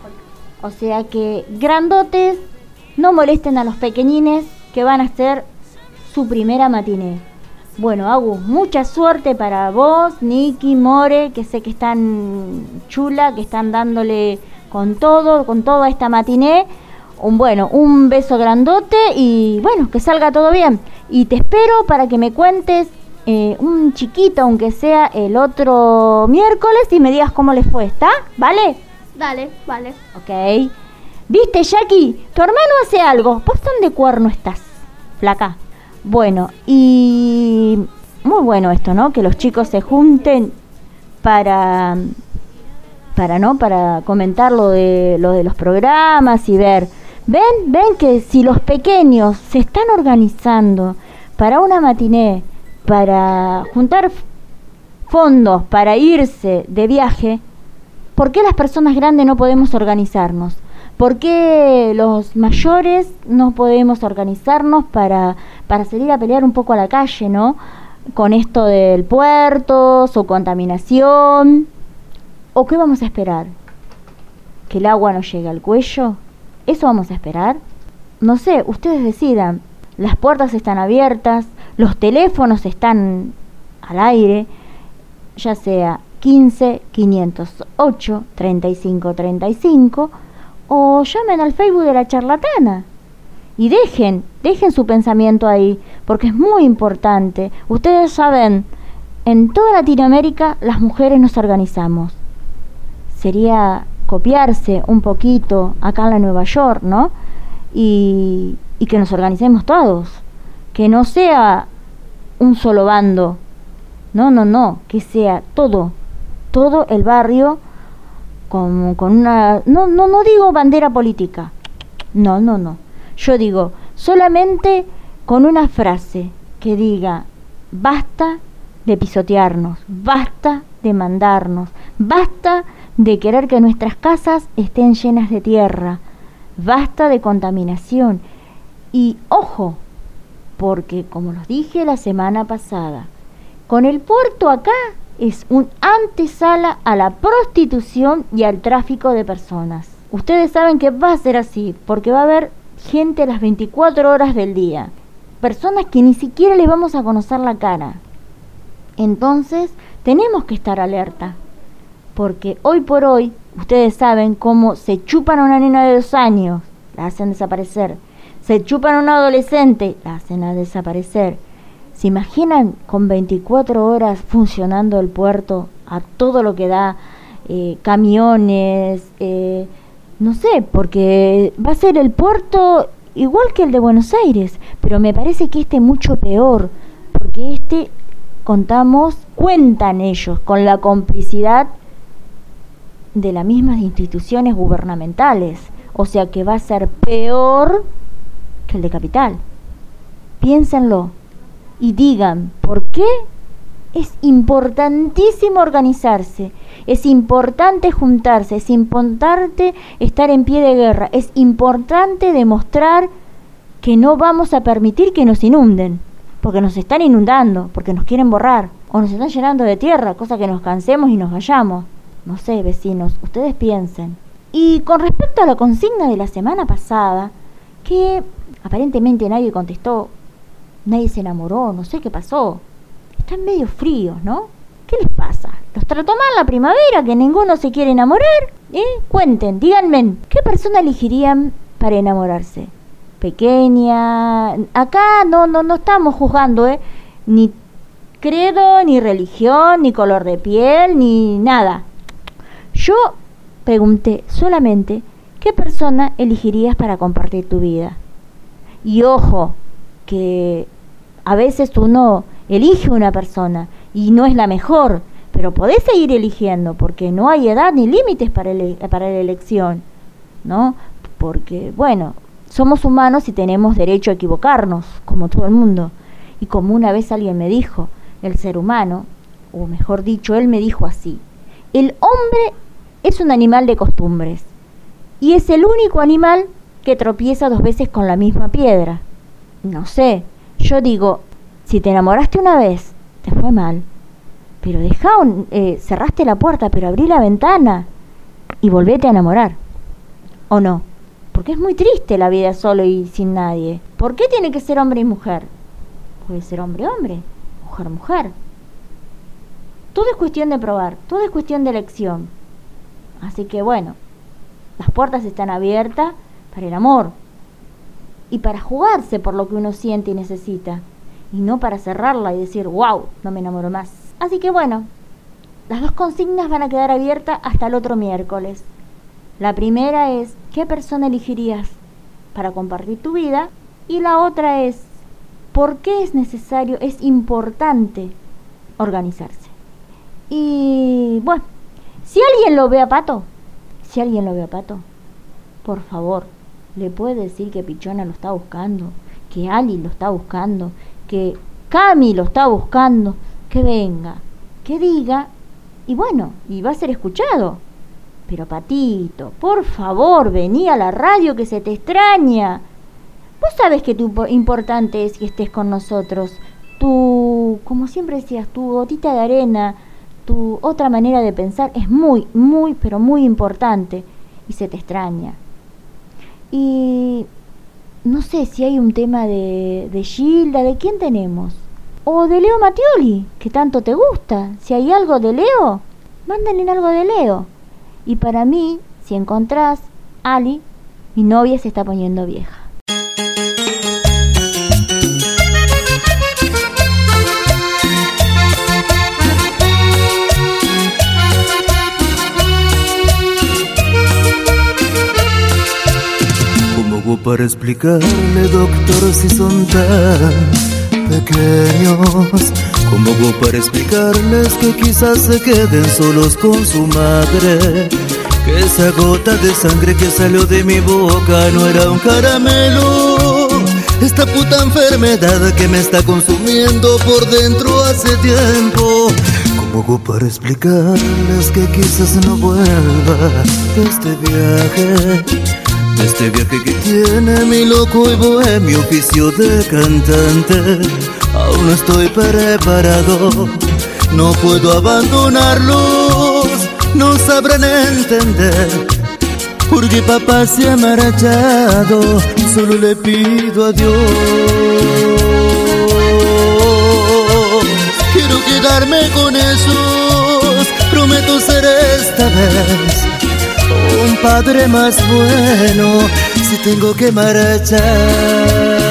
[SPEAKER 3] O sea que grandotes, no molesten a los pequeñines que van a hacer su primera matiné. Bueno, Agus, mucha suerte para vos, Niki, More, que sé que están chula, que están dándole con todo, con toda esta matiné. Un bueno, un beso grandote y bueno, que salga todo bien. Y te espero para que me cuentes eh, un chiquito, aunque sea el otro miércoles, y me digas cómo les fue, ¿está? ¿Vale?
[SPEAKER 12] Dale, vale.
[SPEAKER 3] Ok. ¿Viste, Jackie? Tu hermano hace algo. ¿Vos dónde cuerno estás, flaca? Bueno, y muy bueno esto, ¿no? Que los chicos se junten para, para, ¿no? Para comentar lo de, lo de los programas y ver. Ven, ven que si los pequeños se están organizando para una matiné, para juntar fondos, para irse de viaje, ¿por qué las personas grandes no podemos organizarnos? ¿Por qué los mayores no podemos organizarnos para, para salir a pelear un poco a la calle, ¿no? Con esto del puerto, su contaminación. ¿O qué vamos a esperar? ¿Que el agua nos llegue al cuello? ¿Eso vamos a esperar? No sé, ustedes decidan. Las puertas están abiertas, los teléfonos están al aire, ya sea quince, quinientos ocho, treinta y cinco, treinta y cinco, o llamen al Facebook de La Charlatana y dejen, dejen su pensamiento ahí, porque es muy importante. Ustedes saben, en toda Latinoamérica las mujeres nos organizamos. Sería copiarse un poquito acá en la Nueva York, ¿no? Y, y que nos organicemos todos, que no sea un solo bando, no, no, no, que sea todo, todo el barrio con, con una... No, no, no digo bandera política, no, no, no. Yo digo, solamente con una frase que diga, basta de pisotearnos, basta de mandarnos, basta de querer que nuestras casas estén llenas de tierra, basta de contaminación. Y ojo, porque como los dije la semana pasada, con el puerto acá es un antesala a la prostitución y al tráfico de personas. Ustedes saben que va a ser así, porque va a haber gente las veinticuatro horas del día, personas que ni siquiera les vamos a conocer la cara. Entonces tenemos que estar alerta, porque hoy por hoy ustedes saben cómo se chupan a una nena de dos años, la hacen desaparecer, se chupan a una adolescente, la hacen a desaparecer. ¿Se imaginan con veinticuatro horas funcionando el puerto a todo lo que da, eh, camiones, eh, no sé, porque va a ser el puerto igual que el de Buenos Aires, pero me parece que este mucho peor, porque este contamos, cuentan ellos con la complicidad de las mismas instituciones gubernamentales, o sea que va a ser peor que el de Capital. Piénsenlo y digan por qué es importantísimo organizarse, es importante juntarse, es importante estar en pie de guerra, es importante demostrar que no vamos a permitir que nos inunden, porque nos están inundando, porque nos quieren borrar, o nos están llenando de tierra, cosa que nos cansemos y nos vayamos. No sé, vecinos, ustedes piensen. Y con respecto a la consigna de la semana pasada, que aparentemente nadie contestó, nadie se enamoró, no sé qué pasó. Están medio fríos, ¿no? ¿Qué les pasa? ¿Los trató mal la primavera, que ninguno se quiere enamorar? ¿Eh? Cuenten, díganme, ¿qué persona elegirían para enamorarse? Pequeña... Acá no, no, no estamos juzgando, ¿eh? Ni credo, ni religión, ni color de piel, ni nada. Yo pregunté solamente, ¿qué persona elegirías para compartir tu vida? Y ojo, que a veces uno elige una persona y no es la mejor, pero podés seguir eligiendo, porque no hay edad ni límites para, ele- para la elección, ¿no? Porque, bueno, somos humanos y tenemos derecho a equivocarnos, como todo el mundo. Y como una vez alguien me dijo, el ser humano, o mejor dicho, él me dijo así, el hombre es un animal de costumbres, y es el único animal que tropieza dos veces con la misma piedra. No sé, yo digo, si te enamoraste una vez, te fue mal, pero dejá un, eh, cerraste la puerta, pero abrí la ventana y volvete a enamorar, ¿o no? Porque es muy triste la vida solo y sin nadie. ¿Por qué tiene que ser hombre y mujer? Puede ser hombre hombre, mujer mujer. Todo es cuestión de probar, todo es cuestión de elección. Así que bueno, las puertas están abiertas para el amor y para jugarse por lo que uno siente y necesita, y no para cerrarla y decir, wow, no me enamoro más. Así que bueno, las dos consignas van a quedar abiertas hasta el otro miércoles. La primera es, ¿qué persona elegirías para compartir tu vida? Y la otra es, ¿por qué es necesario, es importante organizarse? Y bueno, si alguien lo ve a Pato, si alguien lo ve a Pato, por favor, le puede decir que Pichona lo está buscando, que Ali lo está buscando, que Cami lo está buscando, que venga, que diga, y bueno, y va a ser escuchado. Pero Patito, por favor, vení a la radio que se te extraña. Vos sabés que tu importante es que estés con nosotros. Tu, como siempre decías, tu gotita de arena, tu otra manera de pensar es muy, muy, pero muy importante. Y se te extraña. Y no sé si hay un tema de, de Gilda, ¿de quién tenemos? O de Leo Mattioli, que tanto te gusta. Si hay algo de Leo, mándenle algo de Leo. Y para mí, si encontrás, Ali, mi novia se está poniendo vieja.
[SPEAKER 13] ¿Cómo hago para explicarle, doctor, si son tan pequeños. ¿Cómo hago para explicarles que quizás se queden solos con su madre? Que esa gota de sangre que salió de mi boca no era un caramelo. Esta puta enfermedad que me está consumiendo por dentro hace tiempo. ¿Cómo hago para explicarles que quizás no vuelva de este viaje? De este viaje que tiene mi loco y bohemio oficio de cantante. Aún no estoy preparado, no puedo abandonarlos, no sabrán entender, porque papá se ha marchado, solo le pido a Dios. Quiero quedarme con esos, prometo ser esta vez un padre más bueno, si tengo que marchar.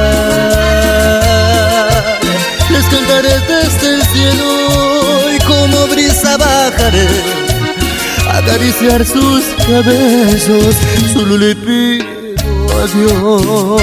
[SPEAKER 13] Les cantaré desde el cielo y como brisa bajaré, acariciar sus cabellos, solo le pido a Dios.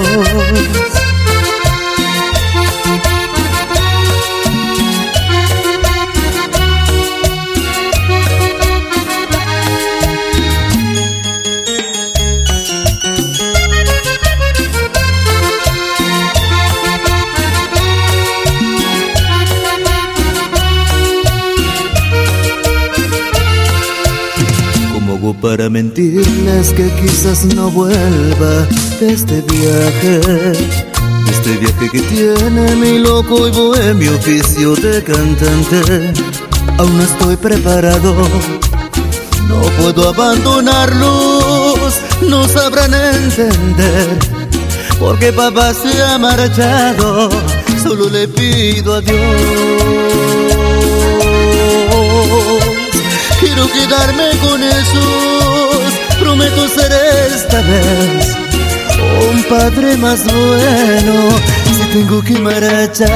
[SPEAKER 13] Para mentirles que quizás no vuelva de este viaje, de este viaje que tiene mi loco y bohemio oficio de cantante. Aún no estoy preparado, no puedo abandonarlos, no sabrán entender, porque papá se ha marchado, solo le pido a Dios. Quiero quedarme con esos, prometo ser esta vez un padre más bueno, si tengo que marchar.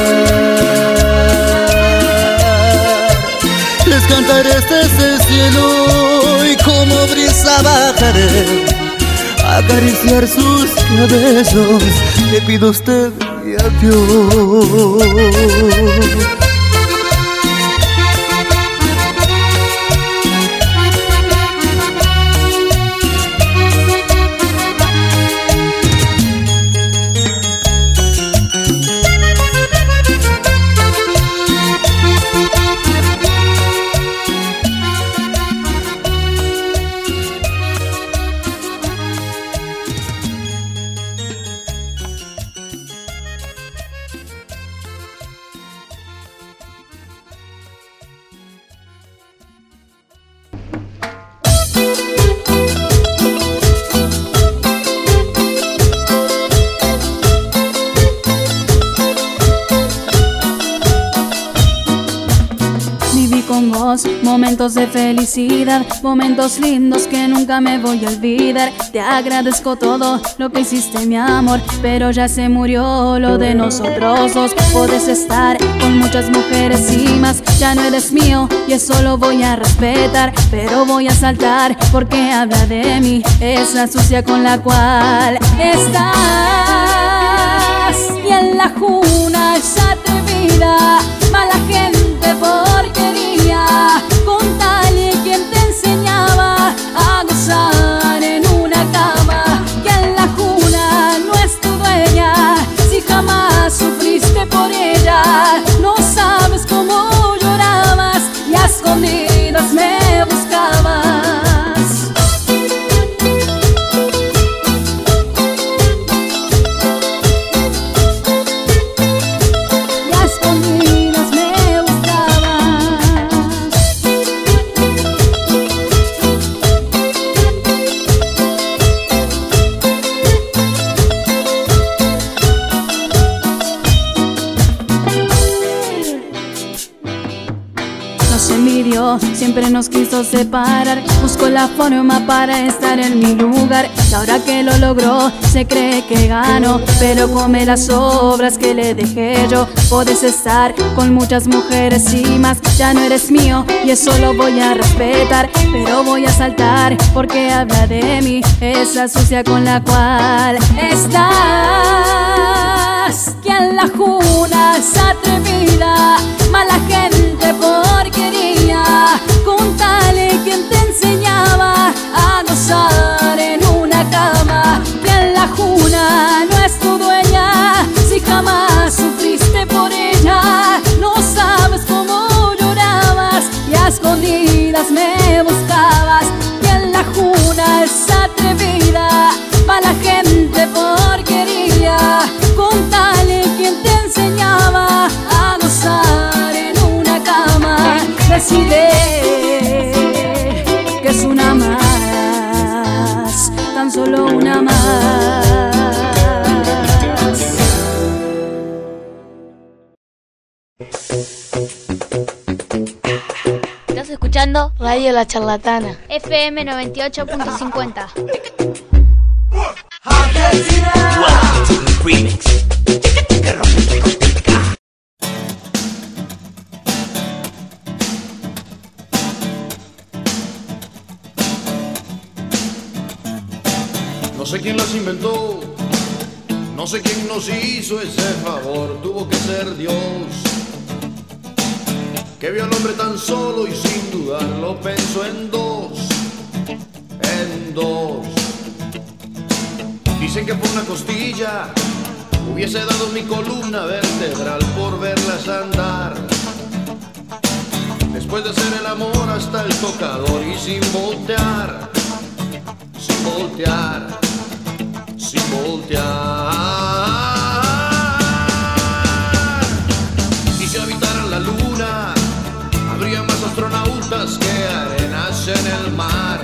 [SPEAKER 13] Les cantaré desde el cielo y como brisa bajaré, acariciar sus cabellos, le pido a usted y a Dios.
[SPEAKER 14] Momentos de felicidad, momentos lindos que nunca me voy a olvidar. Te agradezco todo lo que hiciste, mi amor, pero ya se murió lo de nosotros dos. Puedes estar con muchas mujeres y más, ya no eres mío y eso lo voy a respetar, pero voy a saltar porque habla de mí esa sucia con la cual estás. Y en la juna esa atrevida, mala gente porquería, con tal y quien te enseñaba a gozar en una cama. Que en la juna no es tu dueña, si jamás sufriste por ella. No sabes cómo llorabas y a escondidas me buscabas. Siempre nos quiso separar, buscó la forma para estar en mi lugar, y ahora que lo logró se cree que ganó, pero come las obras que le dejé yo. Puedes estar con muchas mujeres y más, ya no eres mío y eso lo voy a respetar, pero voy a saltar porque habla de mí esa sucia con la cual estás. Que en la juna es atrevida, mala gente porquería. Contale quién te enseñaba a gozar en una cama. Que en la juna no es tu dueña, si jamás sufriste por ella. No sabes cómo llorabas y a escondidas me buscabas. Que en la juna es atrevida, mala gente porquería. Contale quién te enseñaba a gozar en una cama. Decide que es una más, tan solo una más.
[SPEAKER 1] Estás escuchando Radio La Charlatana, F M noventa y ocho punto cincuenta.
[SPEAKER 15] No sé quién las inventó, no sé quién nos hizo ese favor, tuvo que ser Dios, que vio al hombre tan solo y sin dudarlo pensó en dos, en dos. Dicen que por una costilla hubiese dado mi columna vertebral por verlas andar. Después de hacer el amor hasta el tocador y sin voltear, sin voltear, sin voltear. Y si habitaran la luna, habría más astronautas que arenas en el mar.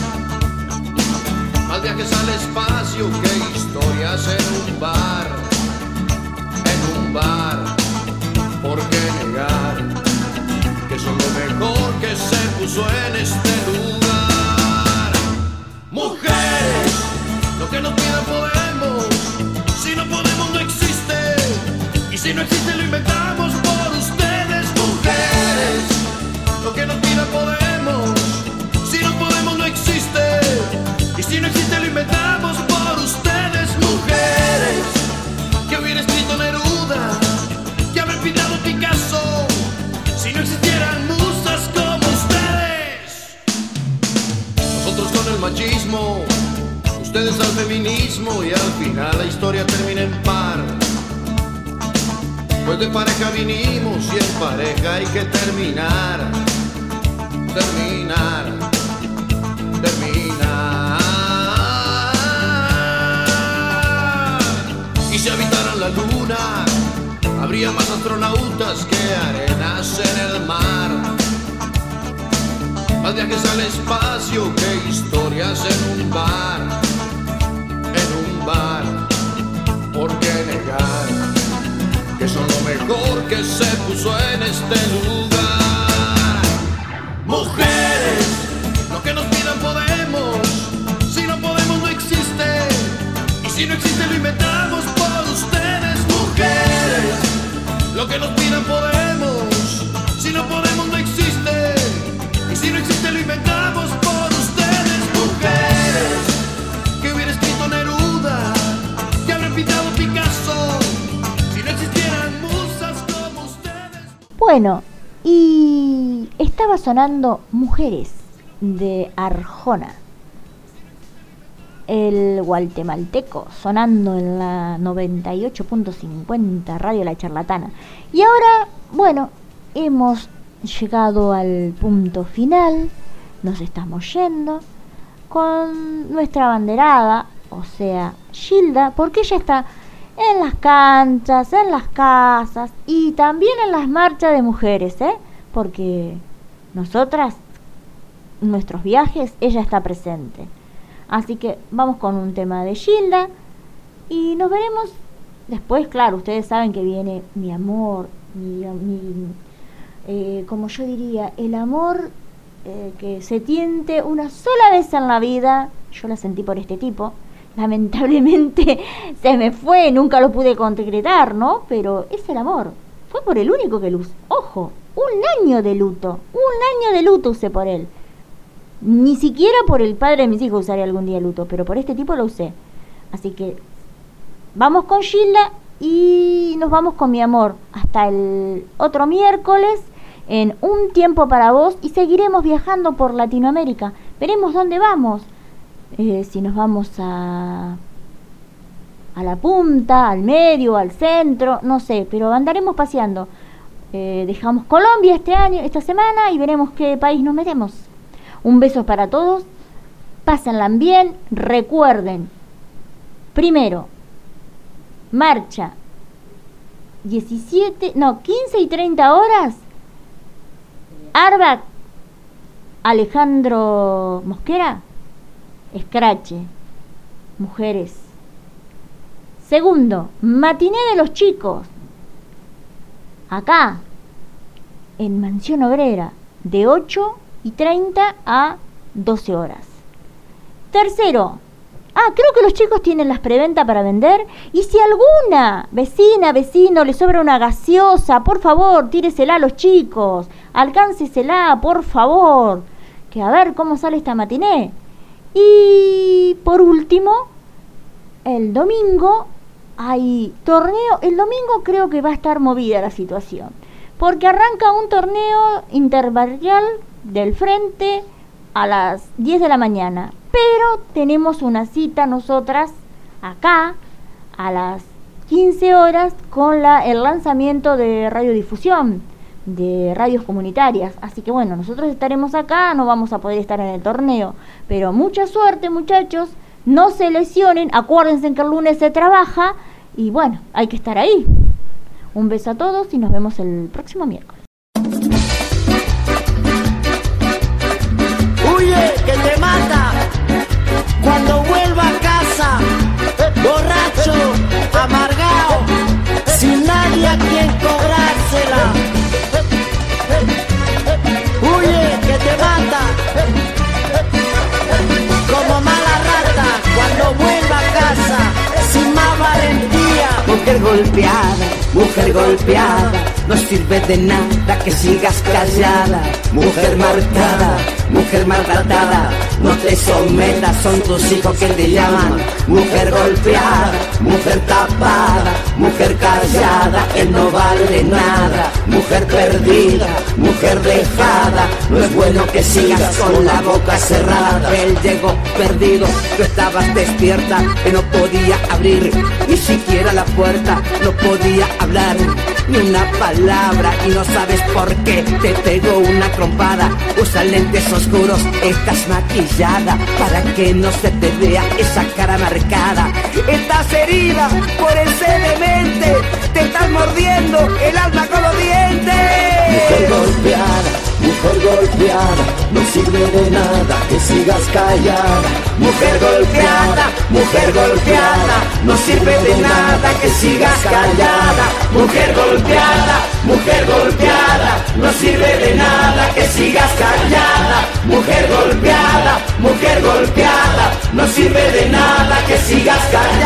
[SPEAKER 15] Más viajes al espacio que historias en un bar, en un bar. ¿Por qué negar que son lo mejor que se puso en este lugar? Mujeres, lo que nos pidan podemos. Si no podemos no existe, y si no existe lo inventamos por ustedes. Mujeres, lo que nos pidan podemos. Si no podemos no existe, y si no existe lo inventamos por ustedes. Mujeres, que hubiera escrito Neruda, que haber pintado Picasso, si no existieran musas como ustedes. Nosotros con el machismo, ustedes al feminismo, y al final la historia termina en par. Pues de pareja vinimos y en pareja hay que terminar, terminar, terminar. Y si habitaran la luna, habría más astronautas que arenas en el mar. Más viajes al espacio que historias en un bar, en un bar. ¿Por qué negar que son lo mejor que se puso en este lugar? Mujeres, lo que nos pidan podemos. Si no podemos no existe, y si no existe lo inventamos por ustedes. Mujeres, lo que nos pidan podemos. Si no podemos no existe, y si no existe lo inventamos por ustedes. Mujeres, que hubiera escrito Neruda, que habrá pintado Picasso, si no existieran musas como ustedes.
[SPEAKER 3] Bueno, y estaba sonando Mujeres de Arjona, el guatemalteco, sonando en la noventa y ocho punto cincuenta Radio La Charlatana. Y ahora, bueno, hemos llegado al punto final, nos estamos yendo con nuestra abanderada, o sea, Gilda, porque ella está en las canchas, en las casas y también en las marchas de mujeres, ¿eh? Porque nosotras, nuestros viajes, ella está presente. Así que vamos con un tema de Gilda y nos veremos después. Claro, ustedes saben que viene mi amor, mi, mi eh, como yo diría, el amor eh, que se tiente una sola vez en la vida. Yo la sentí por este tipo. Lamentablemente se me fue, nunca lo pude concretar, ¿no? Pero es el amor. Fue por el único que lo usé. Ojo, un año de luto. Un año de luto usé por él. Ni siquiera por el padre de mis hijos usaré algún día luto, pero por este tipo lo usé. Así que vamos con Gilda y nos vamos con mi amor hasta el otro miércoles en Un Tiempo para Vos y seguiremos viajando por Latinoamérica. Veremos dónde vamos, eh, si nos vamos a, a la punta, al medio, al centro, no sé, pero andaremos paseando. Eh, dejamos Colombia este año, esta semana y veremos qué país nos metemos. Un beso para todos, pásenla bien, recuerden, primero, marcha, diecisiete, no, quince y treinta horas, Arbac, Alejandro Mosquera, Escrache, mujeres. Segundo, matiné de los chicos, acá, en Mansión Obrera, de ocho y treinta a doce horas. Tercero, ah, creo que los chicos tienen las preventa para vender. Y si alguna vecina, vecino, le sobra una gaseosa, por favor, tíresela a los chicos. Alcáncesela, por favor. Que a ver cómo sale esta matiné. Y por último, el domingo hay torneo. El domingo creo que va a estar movida la situación. Porque arranca un torneo interbarrial del Frente a las diez de la mañana. Pero tenemos una cita nosotras acá a las quince horas con la, el lanzamiento de radiodifusión, de radios comunitarias. Así que bueno, nosotros estaremos acá, no vamos a poder estar en el torneo. Pero mucha suerte, muchachos, no se lesionen, acuérdense que el lunes se trabaja y bueno, hay que estar ahí. Un beso a todos y nos vemos el próximo miércoles.
[SPEAKER 16] Huye, que te mata cuando vuelva a casa, borracho, amargado, sin nadie a quien cobrársela. Huye, que te mata como mala rata cuando vuelva a casa, sin más valentía.
[SPEAKER 17] Mujer golpeada, mujer golpeada, no sirve de nada que sigas callada. Mujer marcada, mujer maltratada, no te sometas, son tus hijos que te llaman. Mujer golpeada, mujer tapada, mujer callada, él no vale nada. Mujer perdida, mujer dejada, no es bueno que sigas con la boca cerrada. Él llegó perdido, tú estabas despierta, él no podía abrir ni siquiera la puerta, no podía hablar ni una palabra y no sabes por qué te pegó una trompada. Usa lentes oscuros, estás maquillada para que no se te vea esa cara marcada. Estás herida por ese demente, te estás mordiendo el alma con los dientes.
[SPEAKER 16] Mujer golpeada, mujer golpeada, no sirve de nada que sigas callada.
[SPEAKER 17] Mujer golpeada, mujer golpeada, no sirve de nada que sigas callada. Mujer golpeada, mujer golpeada, no sirve de nada que sigas callada. Mujer golpeada, mujer golpeada, no sirve de nada que sigas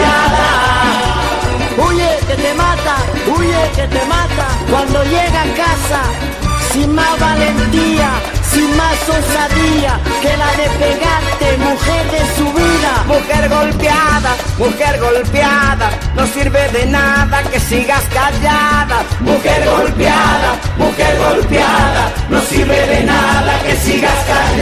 [SPEAKER 17] callada.
[SPEAKER 16] Huye, que te mata, huye, que te mata cuando llega a casa, sin más valentía, sin más osadía que la de pegarte, mujer de su vida.
[SPEAKER 17] Mujer golpeada, mujer golpeada, no sirve de nada que sigas callada. Mujer golpeada, mujer golpeada, no sirve de nada que sigas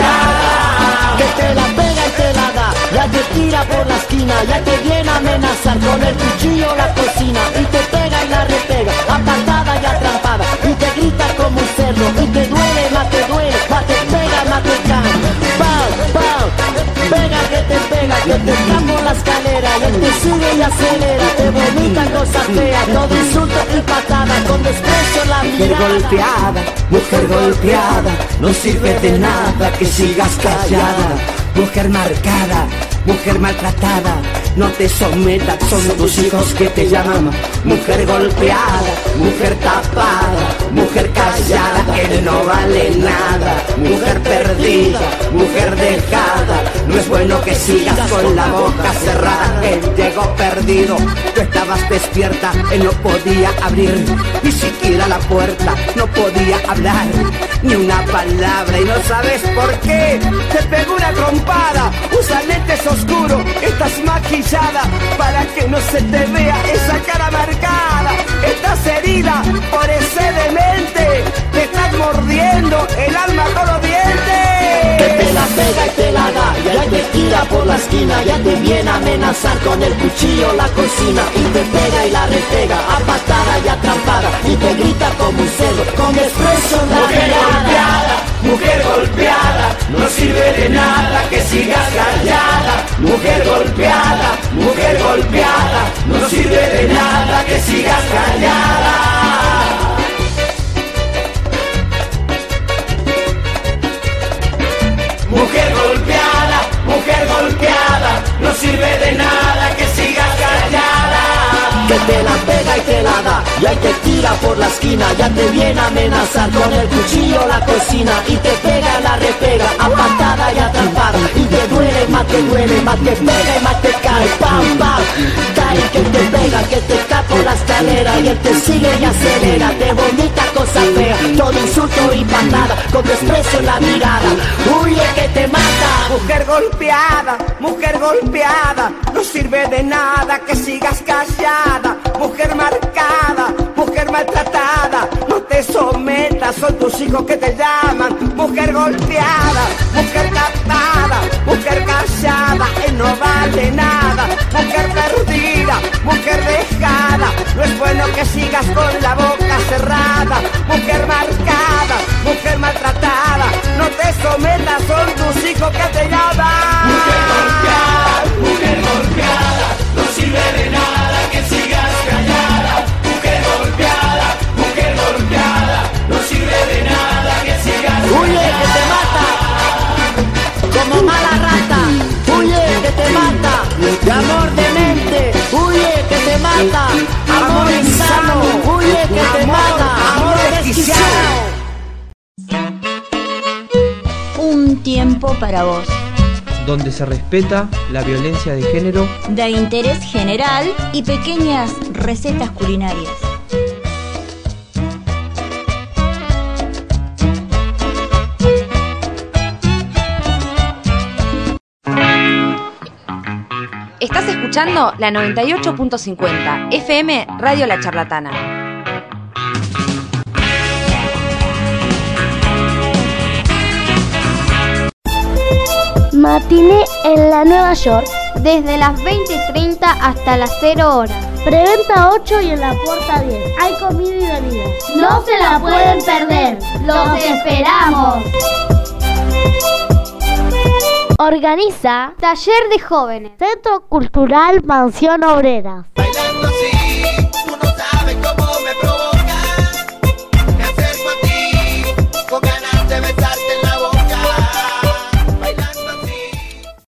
[SPEAKER 17] callada.
[SPEAKER 16] Que te la pega y te la da, ya te tira por la esquina, ya te viene a amenazar con el cuchillo la cocina y te pega y la repega, apartada y atrampada y te grita como un cerdo y te duele, más te duele, más te pega, más te cae. Pau, pau, pega que te pega, que te cambo la escalera y él te sube y acelera, te vomita cosas feas, todo insulto y patada, con desprecio la mirada.
[SPEAKER 17] Mujer golpeada, mujer golpeada, no sirve de nada que sigas callada. Mujer marcada, mujer maltratada, no te sometas, son tus hijos que te llaman. Mujer golpeada, mujer tapada, mujer callada, él no vale nada. Mujer perdida, mujer dejada, no es bueno que sigas con la boca cerrada. Él llegó perdido, tú estabas despierta, él no podía abrir ni siquiera la puerta, no podía hablar ni una palabra y no sabes por qué te pegó una trompada. Usa lentes oscuro, estás maquillada para que no se te vea esa cara marcada. Estás herida por ese demente, te estás mordiendo el alma con los dientes.
[SPEAKER 16] Que te la pega y te la da, ya te tira por la esquina, ya te viene a amenazar con el cuchillo la cocina. Y te pega y la repega, a patada y atrampada, y te grita como un cerdo, con expresión en la
[SPEAKER 11] Mujer
[SPEAKER 16] mirada.
[SPEAKER 11] golpeada, mujer golpeada, no sirve de nada que sigas callada. Mujer golpeada, mujer golpeada, no sirve de nada que sigas callada. Mujer golpeada, mujer golpeada, no sirve de nada que sigas callada.
[SPEAKER 16] Que te la pega y te la da, ya te tira por la esquina, ya te viene a amenazar con el cuchillo la cocina. Y te pega, la repega, a patada y atrapada, y te duele, más te duele, más te pega y más te cae, pam, pam. Cae que te pega, que te cae por la escalera, y él te sigue y acelera, te vomita cosa fea, todo insulto y patada, con desprecio en la mirada, huye que te mata.
[SPEAKER 17] Mujer golpeada, mujer golpeada, no sirve de nada que sigas callada. Mujer marcada, mujer maltratada, no te sometas, son tus hijos que te llaman. Mujer golpeada, mujer captada, mujer callada, él no vale nada. Mujer perdida, mujer dejada, no es bueno que sigas con la boca cerrada. Mujer marcada, mujer maltratada, no te sometas, son tus hijos que te llaman.
[SPEAKER 11] Mujer golpeada, mujer golpeada, no sirve de nada que sigas callada. Mujer golpeada, mujer golpeada, no sirve de nada que sigas callada.
[SPEAKER 16] Huye que te mata, como mala rata. Huye que te mata, de amor demente. Huye que te mata, amor insano. Huye que te mata, amor desquiciado.
[SPEAKER 3] Un tiempo para vos.
[SPEAKER 4] Donde se respeta la violencia de género,
[SPEAKER 3] De interés general y pequeñas recetas culinarias.
[SPEAKER 18] Estás escuchando la noventa y ocho punto cincuenta F M Radio La Charlatana.
[SPEAKER 1] Matiné en la Nueva York desde las veinte treinta hasta las cero horas. Preventa ocho y en la puerta diez. Hay comida y bebida. No se la pueden perder. ¡Los esperamos! Organiza Taller de Jóvenes, Centro Cultural Mansión Obrera.
[SPEAKER 11] Baila